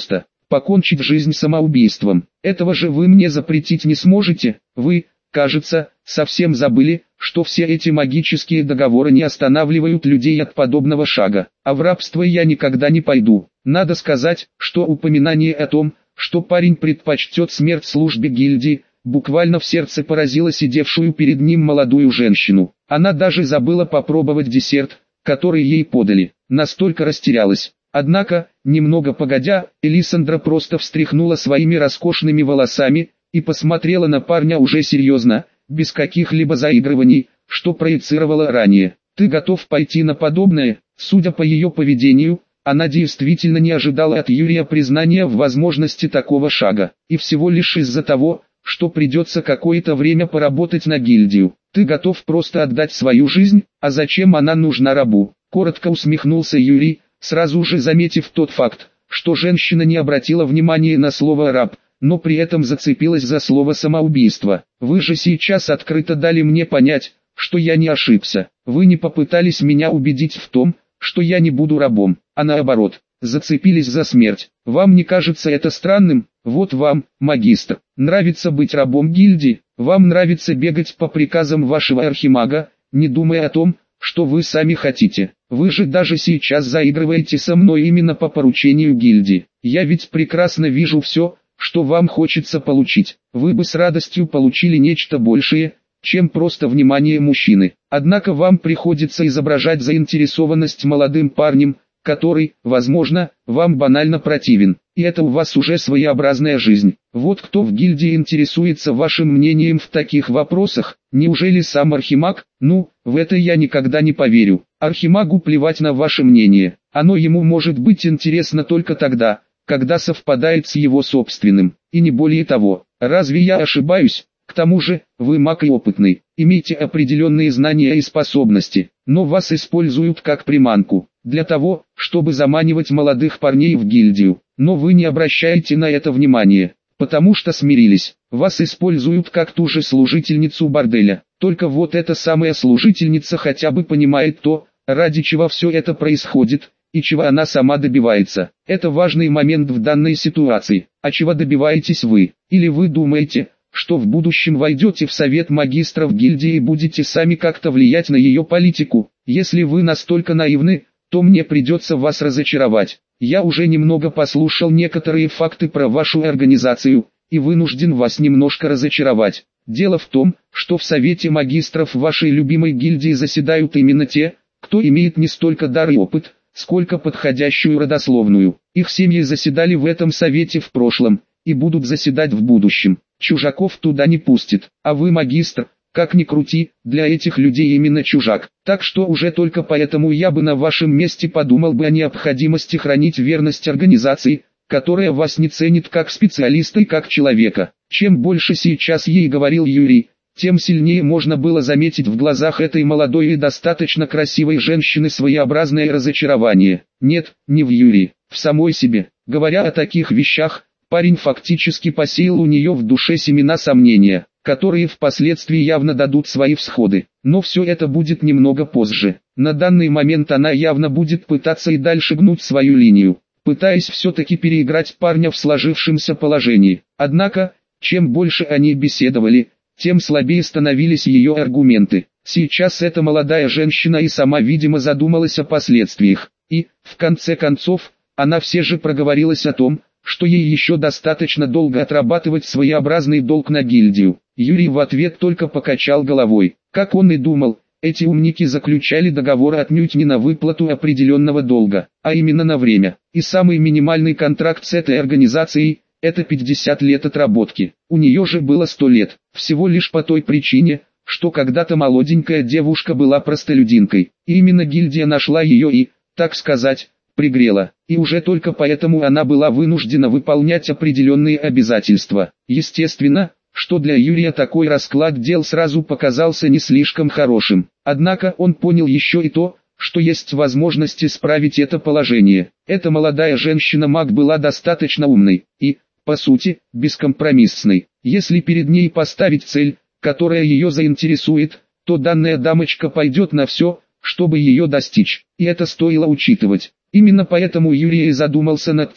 покончить жизнь самоубийством. Этого же вы мне запретить не сможете. Вы, кажется, совсем забыли, что все эти магические договоры не останавливают людей от подобного шага. А в рабство я никогда не пойду. Надо сказать, что упоминание о том, что парень предпочтет смерть службе гильдии, буквально в сердце поразило сидевшую перед ним молодую женщину. Она даже забыла попробовать десерт, который ей подали. Настолько растерялась. Однако, немного погодя, Элисандра просто встряхнула своими роскошными волосами и посмотрела на парня уже серьезно, без каких-либо заигрываний, что проецировала ранее. «Ты готов пойти на подобное?» Судя по ее поведению, она действительно не ожидала от Юрия признания в возможности такого шага. И всего лишь из-за того, что придется какое-то время поработать на гильдию. «Ты готов просто отдать свою жизнь? А зачем она нужна рабу?» Коротко усмехнулся Юрий, сразу же заметив тот факт, что женщина не обратила внимания на слово «раб», но при этом зацепилась за слово «самоубийство». «Вы же сейчас открыто дали мне понять, что я не ошибся. Вы не попытались меня убедить в том, что я не буду рабом, а наоборот, зацепились за смерть. Вам не кажется это странным? Вот вам, магистр, нравится быть рабом гильдии, вам нравится бегать по приказам вашего архимага, не думая о том, что вы сами хотите. Вы же даже сейчас заигрываете со мной именно по поручению гильдии. Я ведь прекрасно вижу все, что вам хочется получить. Вы бы с радостью получили нечто большее, чем просто внимание мужчины. Однако вам приходится изображать заинтересованность молодым парнем, который, возможно, вам банально противен. И это у вас уже своеобразная жизнь. Вот кто в гильдии интересуется вашим мнением в таких вопросах? Неужели сам архимаг? Ну, в это я никогда не поверю. Архимагу плевать на ваше мнение. Оно ему может быть интересно только тогда, когда совпадает с его собственным. И не более того. Разве я ошибаюсь? К тому же, вы маг и опытный, имеете определенные знания и способности, но вас используют как приманку, для того, чтобы заманивать молодых парней в гильдию. Но вы не обращаете на это внимания, потому что смирились. Вас используют как ту же служительницу борделя. Только вот эта самая служительница хотя бы понимает то, ради чего все это происходит, и чего она сама добивается. Это важный момент в данной ситуации. А чего добиваетесь вы? Или вы думаете, что в будущем войдете в совет магистров гильдии и будете сами как-то влиять на ее политику? Если вы настолько наивны, то мне придется вас разочаровать. Я уже немного послушал некоторые факты про вашу организацию, и вынужден вас немножко разочаровать. Дело в том, что в совете магистров вашей любимой гильдии заседают именно те, кто имеет не столько дар и опыт, сколько подходящую родословную. Их семьи заседали в этом совете в прошлом, и будут заседать в будущем. Чужаков туда не пустят, а вы магистр, как ни крути, для этих людей именно чужак. Так что уже только поэтому я бы на вашем месте подумал бы о необходимости хранить верность организации, которая вас не ценит как специалиста и как человека. Чем больше сейчас ей говорил Юрий, тем сильнее можно было заметить в глазах этой молодой и достаточно красивой женщины своеобразное разочарование. Нет, не в Юрии, в самой себе. Говоря о таких вещах, парень фактически посеял у нее в душе семена сомнения, которые впоследствии явно дадут свои всходы. Но все это будет немного позже. На данный момент она явно будет пытаться и дальше гнуть свою линию, пытаясь все-таки переиграть парня в сложившемся положении. Однако, чем больше они беседовали, тем слабее становились ее аргументы. Сейчас эта молодая женщина и сама видимо задумалась о последствиях. И, в конце концов, она все же проговорилась о том, что ей еще достаточно долго отрабатывать своеобразный долг на гильдию. Юрий в ответ только покачал головой. Как он и думал, эти умники заключали договор отнюдь не на выплату определенного долга, а именно на время. И самый минимальный контракт с этой организацией – это пятьдесят лет отработки. У нее же было сто лет, всего лишь по той причине, что когда-то молоденькая девушка была простолюдинкой. И именно гильдия нашла ее и, так сказать, пригрела. И уже только поэтому она была вынуждена выполнять определенные обязательства. Естественно, что для Юрия такой расклад дел сразу показался не слишком хорошим. Однако он понял еще и то, что есть возможность исправить это положение. Эта молодая женщина-маг была достаточно умной и, по сути, бескомпромиссной. Если перед ней поставить цель, которая ее заинтересует, то данная дамочка пойдет на все, чтобы ее достичь. И это стоило учитывать. Именно поэтому Юрий и задумался над тем,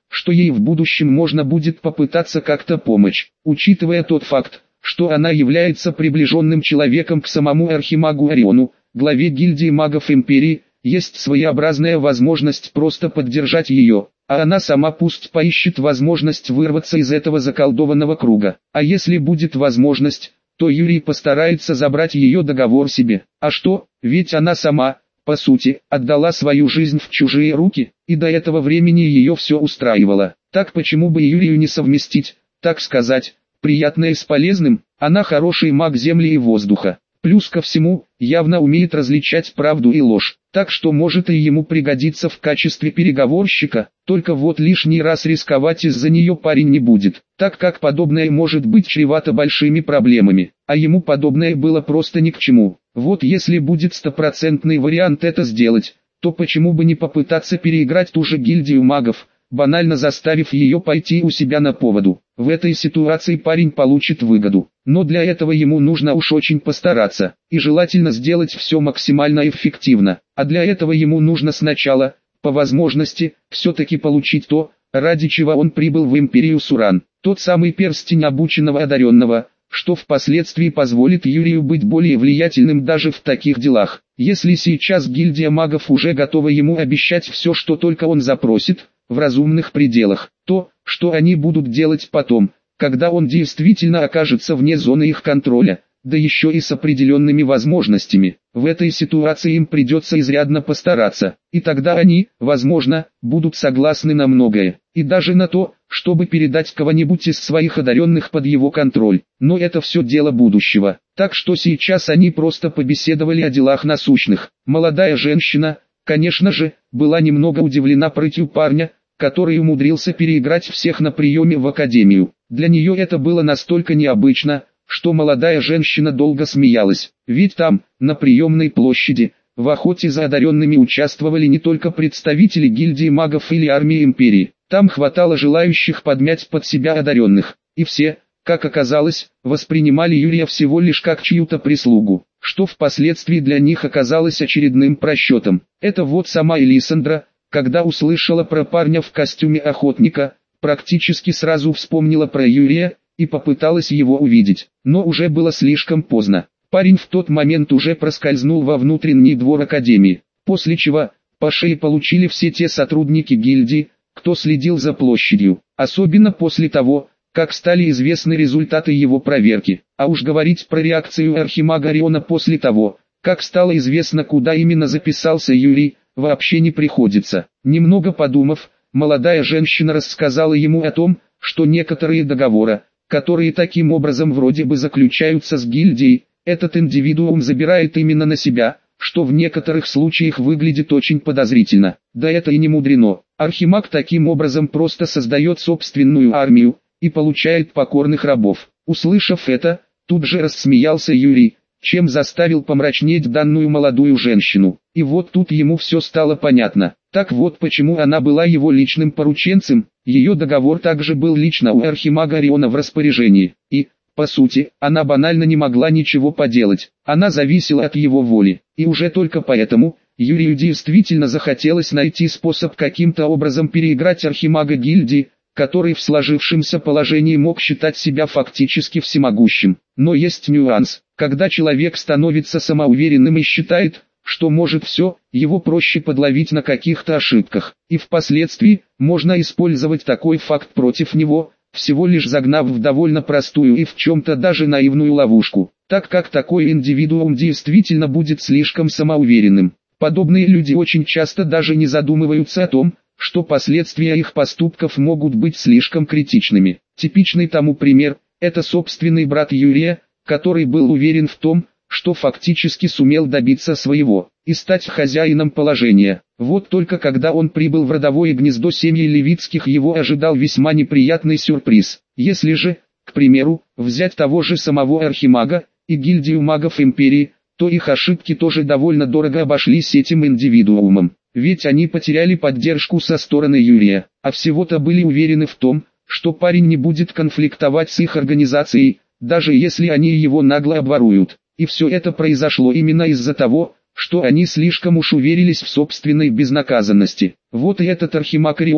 что ей в будущем можно будет попытаться как-то помочь, учитывая тот факт, что она является приближенным человеком к самому Архимагу Ориону, главе гильдии магов Империи. Есть своеобразная возможность просто поддержать ее, а она сама пусть поищет возможность вырваться из этого заколдованного круга. А если будет возможность, то Юрий постарается забрать ее договор себе. А что, ведь она сама, по сути, отдала свою жизнь в чужие руки, и до этого времени ее все устраивало. Так почему бы Юрию не совместить, так сказать, приятное с полезным? Она хороший маг земли и воздуха. Плюс ко всему, явно умеет различать правду и ложь, так что может и ему пригодиться в качестве переговорщика, только вот лишний раз рисковать из-за нее парень не будет, так как подобное может быть чревато большими проблемами, а ему подобное было просто ни к чему. Вот если будет стопроцентный вариант это сделать, то почему бы не попытаться переиграть ту же гильдию магов, банально заставив ее пойти у себя на поводу. В этой ситуации парень получит выгоду, но для этого ему нужно уж очень постараться, и желательно сделать все максимально эффективно, а для этого ему нужно сначала, по возможности, все-таки получить то, ради чего он прибыл в Империю Суран, тот самый перстень обученного одаренного, что впоследствии позволит Юрию быть более влиятельным даже в таких делах. Если сейчас гильдия магов уже готова ему обещать все, что только он запросит, в разумных пределах, то, что они будут делать потом, когда он действительно окажется вне зоны их контроля, да еще и с определенными возможностями, в этой ситуации им придется изрядно постараться, и тогда они, возможно, будут согласны на многое, и даже на то, чтобы передать кого-нибудь из своих одаренных под его контроль, но это все дело будущего, так что сейчас они просто побеседовали о делах насущных. Молодая женщина, конечно же, была немного удивлена прытью парня, который умудрился переиграть всех на приеме в академию. Для нее это было настолько необычно, что молодая женщина долго смеялась, ведь там, на приемной площади, в охоте за одаренными участвовали не только представители гильдии магов или армии Империи, там хватало желающих подмять под себя одаренных, и все, как оказалось, воспринимали Юрия всего лишь как чью-то прислугу, что впоследствии для них оказалось очередным просчетом. Это вот сама Элисандра, когда услышала про парня в костюме охотника, практически сразу вспомнила про Юрия и попыталась его увидеть, но уже было слишком поздно. Парень в тот момент уже проскользнул во внутренний двор академии, после чего по шее получили все те сотрудники гильдии, кто следил за площадью, особенно после того, как стали известны результаты его проверки, а уж говорить про реакцию Архимага Ориона после того, как стало известно, куда именно записался Юрий, вообще не приходится. Немного подумав, молодая женщина рассказала ему о том, что некоторые договоры, которые таким образом вроде бы заключаются с гильдией, этот индивидуум забирает именно на себя, что в некоторых случаях выглядит очень подозрительно. Да это и не мудрено. Архимаг таким образом просто создает собственную армию и получает покорных рабов. Услышав это, тут же рассмеялся Юрий, чем заставил помрачнеть данную молодую женщину. И вот тут ему все стало понятно. Так вот почему она была его личным порученцем, ее договор также был лично у Архимага Ориона в распоряжении, и, по сути, она банально не могла ничего поделать, она зависела от его воли, и уже только поэтому, Юрию действительно захотелось найти способ каким-то образом переиграть Архимага гильдии, который в сложившемся положении мог считать себя фактически всемогущим. Но есть нюанс, когда человек становится самоуверенным и считает, что может все, его проще подловить на каких-то ошибках, и впоследствии можно использовать такой факт против него, всего лишь загнав в довольно простую и в чем-то даже наивную ловушку, так как такой индивидуум действительно будет слишком самоуверенным. Подобные люди очень часто даже не задумываются о том, что последствия их поступков могут быть слишком критичными. Типичный тому пример – это собственный брат Юрия, который был уверен в том, что фактически сумел добиться своего, и стать хозяином положения. Вот только когда он прибыл в родовое гнездо семьи Левицких, его ожидал весьма неприятный сюрприз. Если же, к примеру, взять того же самого Архимага и гильдию магов Империи, то их ошибки тоже довольно дорого обошлись этим индивидуумам. Ведь они потеряли поддержку со стороны Юрия, а всего-то были уверены в том, что парень не будет конфликтовать с их организацией, даже если они его нагло обворуют. И все это произошло именно из-за того, что они слишком уж уверились в собственной безнаказанности. Вот и этот Архимаг Орион,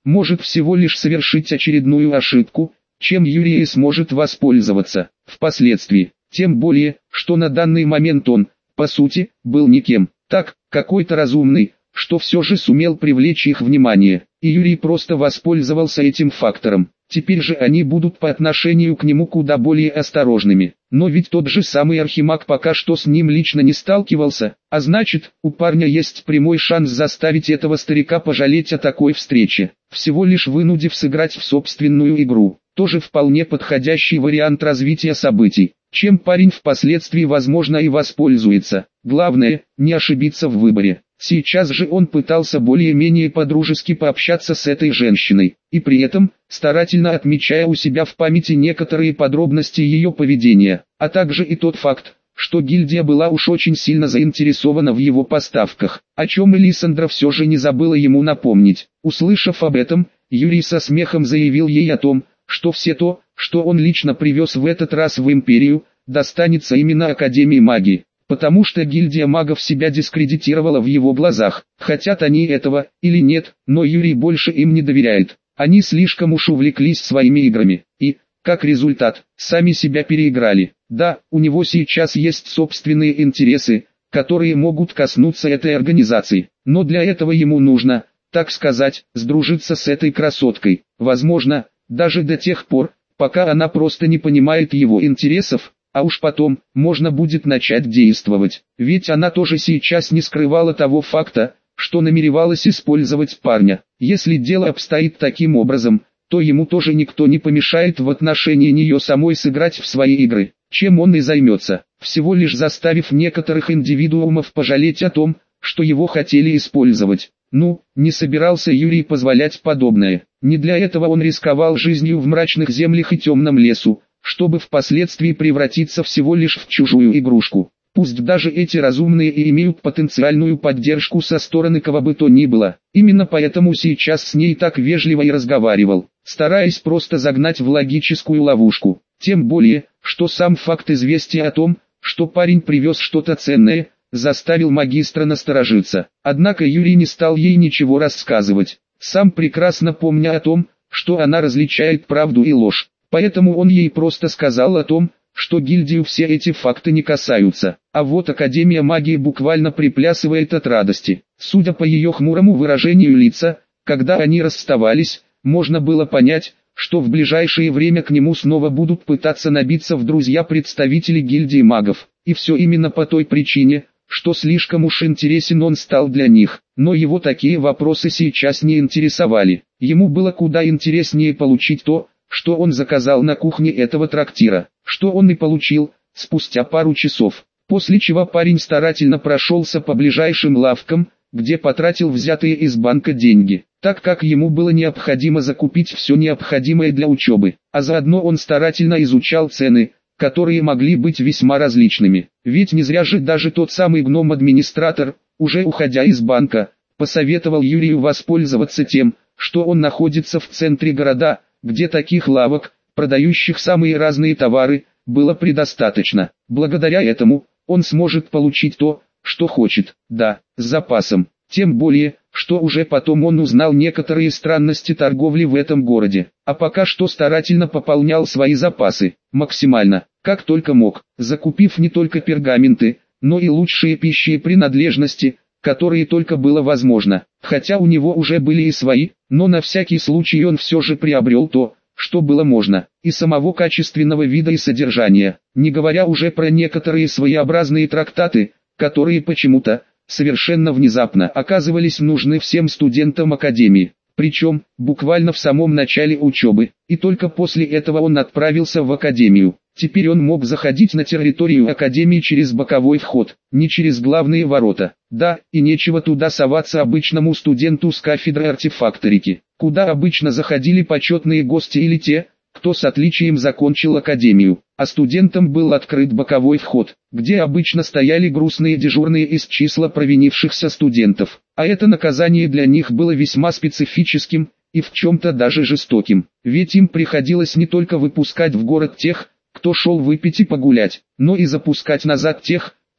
может всего лишь совершить очередную ошибку, чем Юрий сможет воспользоваться впоследствии. Тем более, что на данный момент он, по сути, был никем. Так, какой-то разумный, что все же сумел привлечь их внимание, и Юрий просто воспользовался этим фактором. Теперь же они будут по отношению к нему куда более осторожными. Но ведь тот же самый Архимаг пока что с ним лично не сталкивался, а значит, у парня есть прямой шанс заставить этого старика пожалеть о такой встрече, всего лишь вынудив сыграть в собственную игру. Тоже вполне подходящий вариант развития событий, чем парень впоследствии возможно и воспользуется. Главное, не ошибиться в выборе. Сейчас же он пытался более-менее по-дружески пообщаться с этой женщиной, и при этом, старательно отмечая у себя в памяти некоторые подробности ее поведения, а также и тот факт, что гильдия была уж очень сильно заинтересована в его поставках, о чем Элисандра все же не забыла ему напомнить. Услышав об этом, Юрий со смехом заявил ей о том, что все то, что он лично привез в этот раз в Империю, достанется именно Академии магии. Потому что гильдия магов себя дискредитировала в его глазах. Хотят они этого или нет, но Юрий больше им не доверяет. Они слишком уж увлеклись своими играми. И, как результат, сами себя переиграли. Да, у него сейчас есть собственные интересы, которые могут коснуться этой организации. Но для этого ему нужно, так сказать, сдружиться с этой красоткой. Возможно, даже до тех пор, пока она просто не понимает его интересов. А уж потом, можно будет начать действовать. Ведь она тоже сейчас не скрывала того факта, что намеревалась использовать парня. Если дело обстоит таким образом, то ему тоже никто не помешает в отношении нее самой сыграть в свои игры. Чем он и займется, всего лишь заставив некоторых индивидуумов пожалеть о том, что его хотели использовать. Ну, не собирался Юрий позволять подобное. Не для этого он рисковал жизнью в мрачных землях и темном лесу, чтобы впоследствии превратиться всего лишь в чужую игрушку. Пусть даже эти разумные и имеют потенциальную поддержку со стороны кого бы то ни было. Именно поэтому сейчас с ней так вежливо и разговаривал, стараясь просто загнать в логическую ловушку. Тем более, что сам факт известия о том, что парень привез что-то ценное, заставил магистра насторожиться. Однако Юрий не стал ей ничего рассказывать, сам прекрасно помня о том, что она различает правду и ложь. Поэтому он ей просто сказал о том, что гильдию все эти факты не касаются, а вот Академия магии буквально приплясывает от радости. Судя по ее хмурому выражению лица, когда они расставались, можно было понять, что в ближайшее время к нему снова будут пытаться набиться в друзья представители гильдии магов, и все именно по той причине, что слишком уж интересен он стал для них. Но его такие вопросы сейчас не интересовали, ему было куда интереснее получить то, что он заказал на кухне этого трактира, что он и получил, спустя пару часов, после чего парень старательно прошелся по ближайшим лавкам, где потратил взятые из банка деньги, так как ему было необходимо закупить все необходимое для учебы, а заодно он старательно изучал цены, которые могли быть весьма различными, ведь не зря же даже тот самый гном-администратор, уже уходя из банка, посоветовал Юрию воспользоваться тем, что он находится в центре города, где таких лавок, продающих самые разные товары, было предостаточно. Благодаря этому, он сможет получить то, что хочет, да, с запасом. Тем более, что уже потом он узнал некоторые странности торговли в этом городе, а пока что старательно пополнял свои запасы, максимально, как только мог, закупив не только пергаменты, но и лучшие пищи и принадлежности, которые только было возможно, хотя у него уже были и свои, но на всякий случай он все же приобрел то, что было можно, и самого качественного вида и содержания, не говоря уже про некоторые своеобразные трактаты, которые почему-то, совершенно внезапно оказывались нужны всем студентам Академии, причем, буквально в самом начале учебы, и только после этого он отправился в Академию. Теперь он мог заходить на территорию Академии через боковой вход, не через главные ворота. Да, и нечего туда соваться обычному студенту с кафедры артефакторики, куда обычно заходили почетные гости или те, кто с отличием закончил Академию, а студентам был открыт боковой вход, где обычно стояли грустные дежурные из числа провинившихся студентов, а это наказание для них было весьма специфическим и в чем-то даже жестоким, ведь им приходилось не только выпускать в город тех, кто шел выпить и погулять, но и запускать назад тех,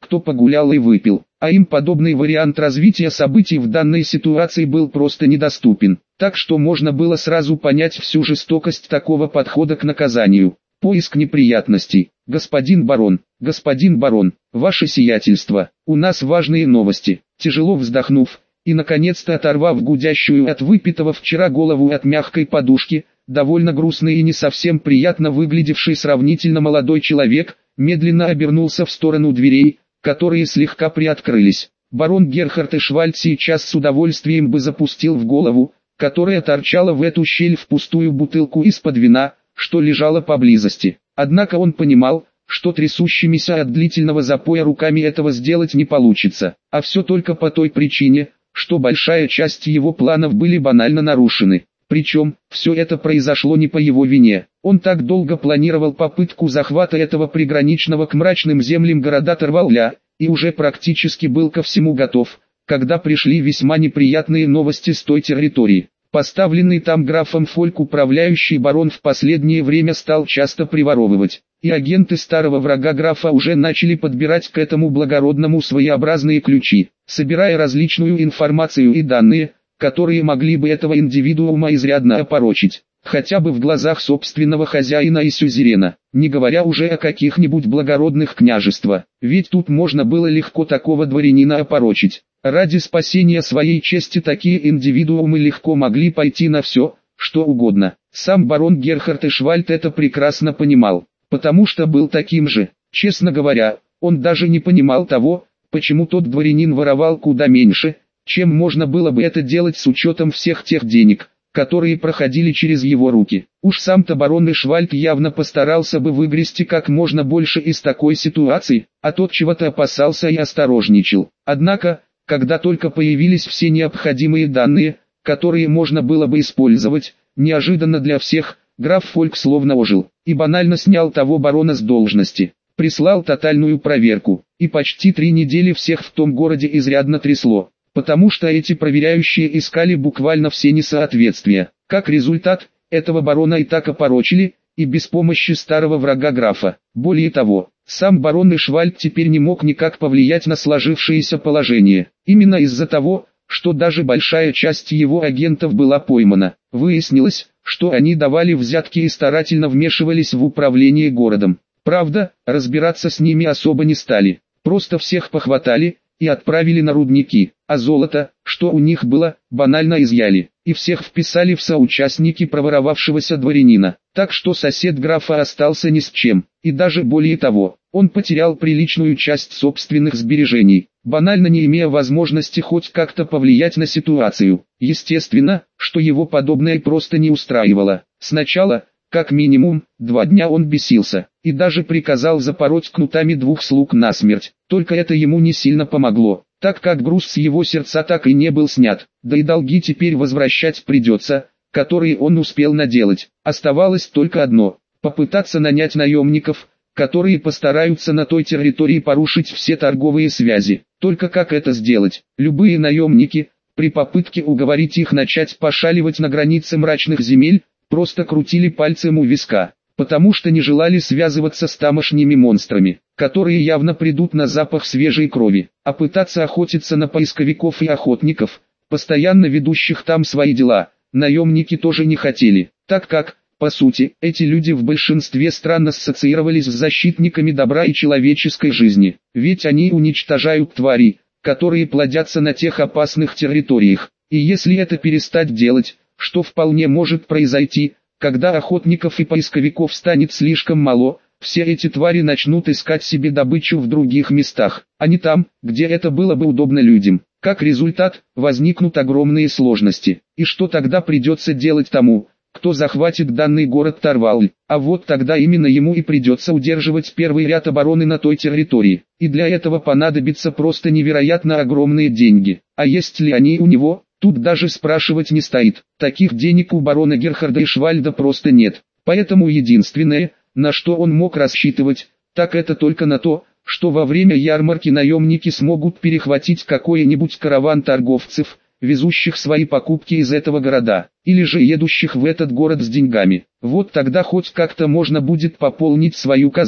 кто погулял и выпил, а им подобный вариант развития событий в данной ситуации был просто недоступен, так что можно было сразу понять всю жестокость такого подхода к наказанию. Поиск неприятностей. Господин барон, господин барон, ваше сиятельство, у нас важные новости. Тяжело вздохнув и наконец-то оторвав гудящую от выпитого вчера голову от мягкой подушки, довольно грустный и не совсем приятно выглядевший сравнительно молодой человек, медленно обернулся в сторону дверей, которые слегка приоткрылись. Барон Герхард Эшвальд сейчас с удовольствием бы запустил в голову, которая торчала в эту щель, в пустую бутылку из-под вина, что лежала поблизости. Однако он понимал, что трясущимися от длительного запоя руками этого сделать не получится, а все только по той причине, что большая часть его планов были банально нарушены. Причем, все это произошло не по его вине. Он так долго планировал попытку захвата этого приграничного к мрачным землям города Тарвалля, и уже практически был ко всему готов, когда пришли весьма неприятные новости с той территории. Поставленный там графом Фольк управляющий барон в последнее время стал часто приворовывать, и агенты старого врага графа уже начали подбирать к этому благородному своеобразные ключи, собирая различную информацию и данные, которые могли бы этого индивидуума изрядно опорочить, хотя бы в глазах собственного хозяина и сюзерена, не говоря уже о каких-нибудь благородных княжествах, ведь тут можно было легко такого дворянина опорочить. Ради спасения своей чести такие индивидуумы легко могли пойти на все, что угодно. Сам барон Герхард Эшвальд это прекрасно понимал, потому что был таким же. Честно говоря, он даже не понимал того, почему тот дворянин воровал куда меньше, чем можно было бы это делать с учетом всех тех денег, которые проходили через его руки. Уж сам-то барон Эшвальд явно постарался бы выгрести как можно больше из такой ситуации, а тот чего-то опасался и осторожничал. Однако, когда только появились все необходимые данные, которые можно было бы использовать, неожиданно для всех, граф Фольк словно ожил, и банально снял того барона с должности, прислал тотальную проверку, и почти три недели всех в том городе изрядно трясло, потому что эти проверяющие искали буквально все несоответствия. Как результат, этого барона и так опорочили, и без помощи старого врага графа. Более того, сам барон Эшвальд теперь не мог никак повлиять на сложившееся положение, именно из-за того, что даже большая часть его агентов была поймана. Выяснилось, что они давали взятки и старательно вмешивались в управление городом. Правда, разбираться с ними особо не стали, просто всех похватали и отправили на рудники, а золото, что у них было, банально изъяли, и всех вписали в соучастники проворовавшегося дворянина, так что сосед графа остался ни с чем, и даже более того, он потерял приличную часть собственных сбережений, банально не имея возможности хоть как-то повлиять на ситуацию. Естественно, что его подобное просто не устраивало. Сначала, как минимум, два дня он бесился, и даже приказал запороть кнутами двух слуг насмерть, только это ему не сильно помогло, так как груз с его сердца так и не был снят, да и долги теперь возвращать придется, которые он успел наделать. Оставалось только одно – попытаться нанять наемников, которые постараются на той территории порушить все торговые связи. Только как это сделать? Любые наемники, при попытке уговорить их начать пошаливать на границе мрачных земель, просто крутили пальцем у виска, потому что не желали связываться с тамошними монстрами, которые явно придут на запах свежей крови, а пытаться охотиться на поисковиков и охотников, постоянно ведущих там свои дела, наемники тоже не хотели, так как, по сути, эти люди в большинстве стран ассоциировались с защитниками добра и человеческой жизни, ведь они уничтожают твари, которые плодятся на тех опасных территориях, и если это перестать делать, что вполне может произойти, когда охотников и поисковиков станет слишком мало, все эти твари начнут искать себе добычу в других местах, а не там, где это было бы удобно людям. Как результат, возникнут огромные сложности. И что тогда придется делать тому, кто захватит данный город Тарваль? А вот тогда именно ему и придется удерживать первый ряд обороны на той территории. И для этого понадобятся просто невероятно огромные деньги. А есть ли они у него? Тут даже спрашивать не стоит. Таких денег у барона Герхарда Эшвальда просто нет. Поэтому единственное, на что он мог рассчитывать, так это только на то, что во время ярмарки наемники смогут перехватить какой-нибудь караван торговцев, везущих свои покупки из этого города, или же едущих в этот город с деньгами. Вот тогда хоть как-то можно будет пополнить свою казну.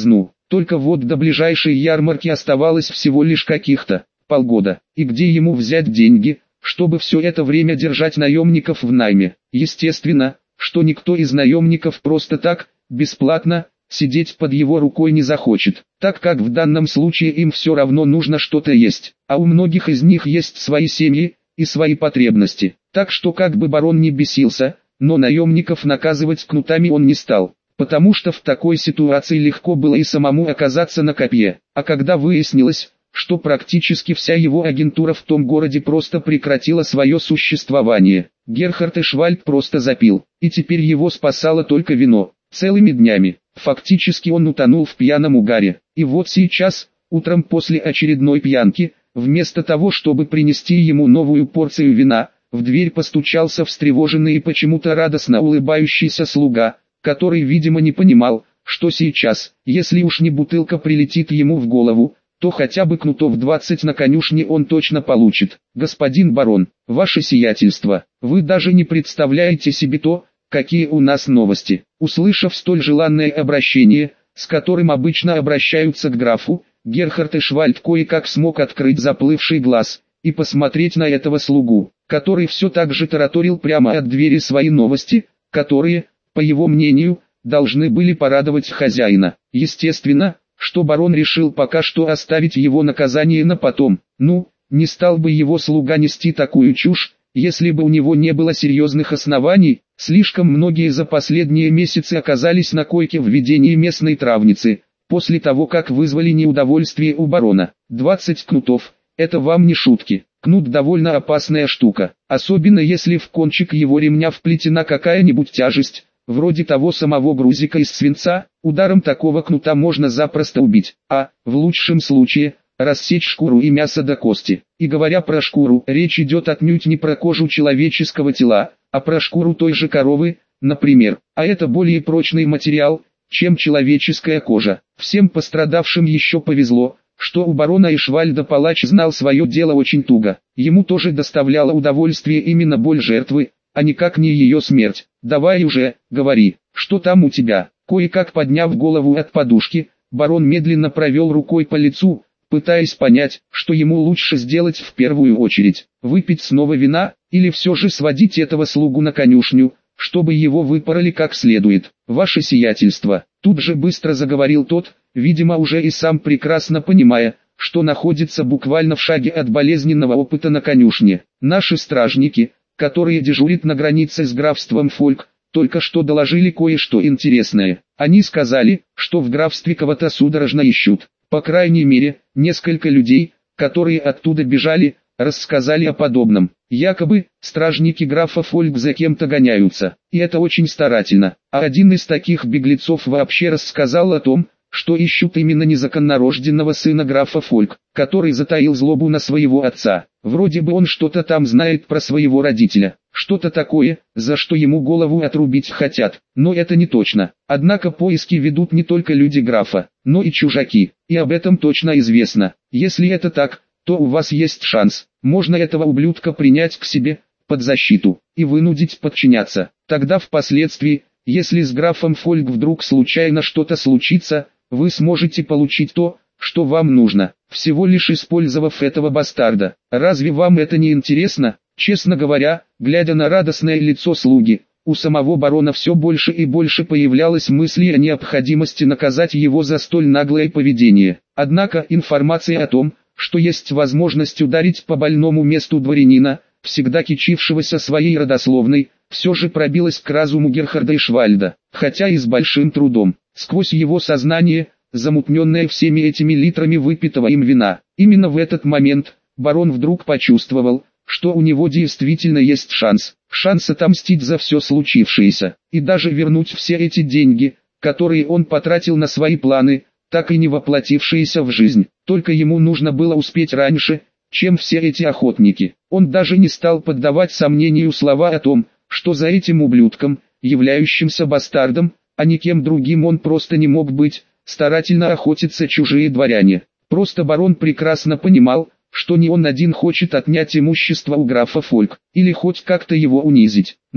только вот до ближайшей ярмарки оставалось всего лишь каких-то полгода. И где ему взять деньги, чтобы все это время держать наемников в найме? Естественно, что никто из наемников просто так, бесплатно, сидеть под его рукой не захочет, так как в данном случае им все равно нужно что-то есть, а у многих из них есть свои семьи и свои потребности. Так что как бы барон не бесился, но наемников наказывать кнутами он не стал, потому что в такой ситуации легко было и самому оказаться на копье. А когда выяснилось, что практически вся его агентура в том городе просто прекратила свое существование, Герхард Эшвальд просто запил, и теперь его спасало только вино. Целыми днями, фактически он утонул в пьяном угаре, и вот сейчас, утром после очередной пьянки, вместо того чтобы принести ему новую порцию вина, в дверь постучался встревоженный и почему-то радостно улыбающийся слуга, который видимо не понимал, что сейчас, если уж не бутылка прилетит ему в голову, то хотя бы кнутов двадцать на конюшне он точно получит. Господин барон, ваше сиятельство, вы даже не представляете себе то, какие у нас новости. Услышав столь желанное обращение, с которым обычно обращаются к графу, Герхард Эшвальд кое-как смог открыть заплывший глаз и посмотреть на этого слугу, который все так же тараторил прямо от двери свои новости, которые, по его мнению, должны были порадовать хозяина. Естественно, что барон решил пока что оставить его наказание на потом. Ну, не стал бы его слуга нести такую чушь, если бы у него не было серьезных оснований. Слишком многие за последние месяцы оказались на койке в ведении местной травницы, после того как вызвали неудовольствие у барона. двадцать кнутов, это вам не шутки. Кнут довольно опасная штука, особенно если в кончик его ремня вплетена какая-нибудь тяжесть, вроде того самого грузика из свинца. Ударом такого кнута можно запросто убить, а, в лучшем случае, рассечь шкуру и мясо до кости. И говоря про шкуру, речь идет отнюдь не про кожу человеческого тела, а про шкуру той же коровы, например. А это более прочный материал, чем человеческая кожа. Всем пострадавшим еще повезло, что у барона Эшвальда палач знал свое дело очень туго. Ему тоже доставляло удовольствие именно боль жертвы, а никак не ее смерть. Давай уже, говори, что там у тебя? Кое-как подняв голову от подушки, барон медленно провел рукой по лицу, пытаясь понять, что ему лучше сделать в первую очередь. Выпить снова вина, или все же сводить этого слугу на конюшню, чтобы его выпороли как следует. Ваше сиятельство, тут же быстро заговорил тот, видимо уже и сам прекрасно понимая, что находится буквально в шаге от болезненного опыта на конюшне. Наши стражники, которые дежурят на границе с графством Фольк, только что доложили кое-что интересное. Они сказали, что в графстве кого-то судорожно ищут. По крайней мере, несколько людей, которые оттуда бежали, рассказали о подобном. Якобы, стражники графа Фольк за кем-то гоняются, и это очень старательно. А один из таких беглецов вообще рассказал о том, что ищут именно незаконнорожденного сына графа Фольк, который затаил злобу на своего отца. Вроде бы он что-то там знает про своего родителя, что-то такое, за что ему голову отрубить хотят, но это не точно. Однако поиски ведут не только люди графа, но и чужаки, и об этом точно известно. Если это так, то у вас есть шанс, можно этого ублюдка принять к себе, под защиту, и вынудить подчиняться. Тогда впоследствии, если с графом Фольк вдруг случайно что-то случится, вы сможете получить то, что вам нужно, всего лишь использовав этого бастарда. Разве вам это не интересно? Честно говоря, глядя на радостное лицо слуги, у самого барона все больше и больше появлялось мысли о необходимости наказать его за столь наглое поведение. Однако информация о том, что есть возможность ударить по больному месту дворянина, всегда кичившегося своей родословной, все же пробилась к разуму Герхарда Эшвальда, хотя и с большим трудом. Сквозь его сознание, замутненное всеми этими литрами выпитого им вина. Именно в этот момент, барон вдруг почувствовал, что у него действительно есть шанс. Шанс отомстить за все случившееся, и даже вернуть все эти деньги, которые он потратил на свои планы, так и не воплотившиеся в жизнь. Только ему нужно было успеть раньше, чем все эти охотники. Он даже не стал поддавать сомнению слова о том, что за этим ублюдком, являющимся бастардом, а никем другим он просто не мог быть, старательно охотятся чужие дворяне. Просто барон прекрасно понимал, что не он один хочет отнять имущество у графа Фольк, или хоть как-то его унизить. Ну,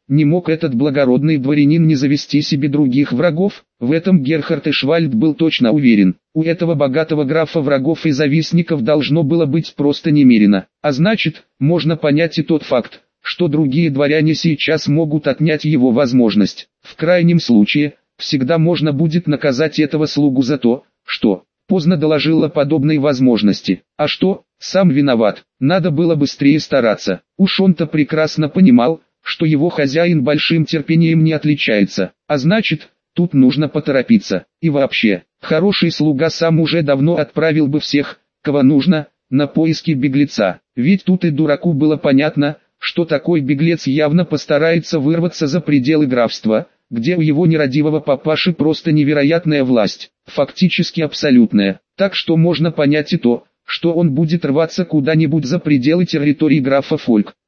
не мог этот благородный дворянин не завести себе других врагов? В этом Герхард Эшвальд был точно уверен. У этого богатого графа врагов и завистников должно было быть просто немерено. А значит, можно понять и тот факт, что другие дворяне сейчас могут отнять его возможность. В крайнем случае, всегда можно будет наказать этого слугу за то, что поздно доложил о подобной возможности. А что, сам виноват, надо было быстрее стараться. Уж он-то прекрасно понимал, что его хозяин большим терпением не отличается. А значит, тут нужно поторопиться. И вообще, хороший слуга сам уже давно отправил бы всех, кого нужно, на поиски беглеца. Ведь тут и дураку было понятно, что такой беглец явно постарается вырваться за пределы графства, где у его нерадивого папаши просто невероятная власть, фактически абсолютная. Так что можно понять и то, что он будет рваться куда-нибудь за пределы территории графа Фольк.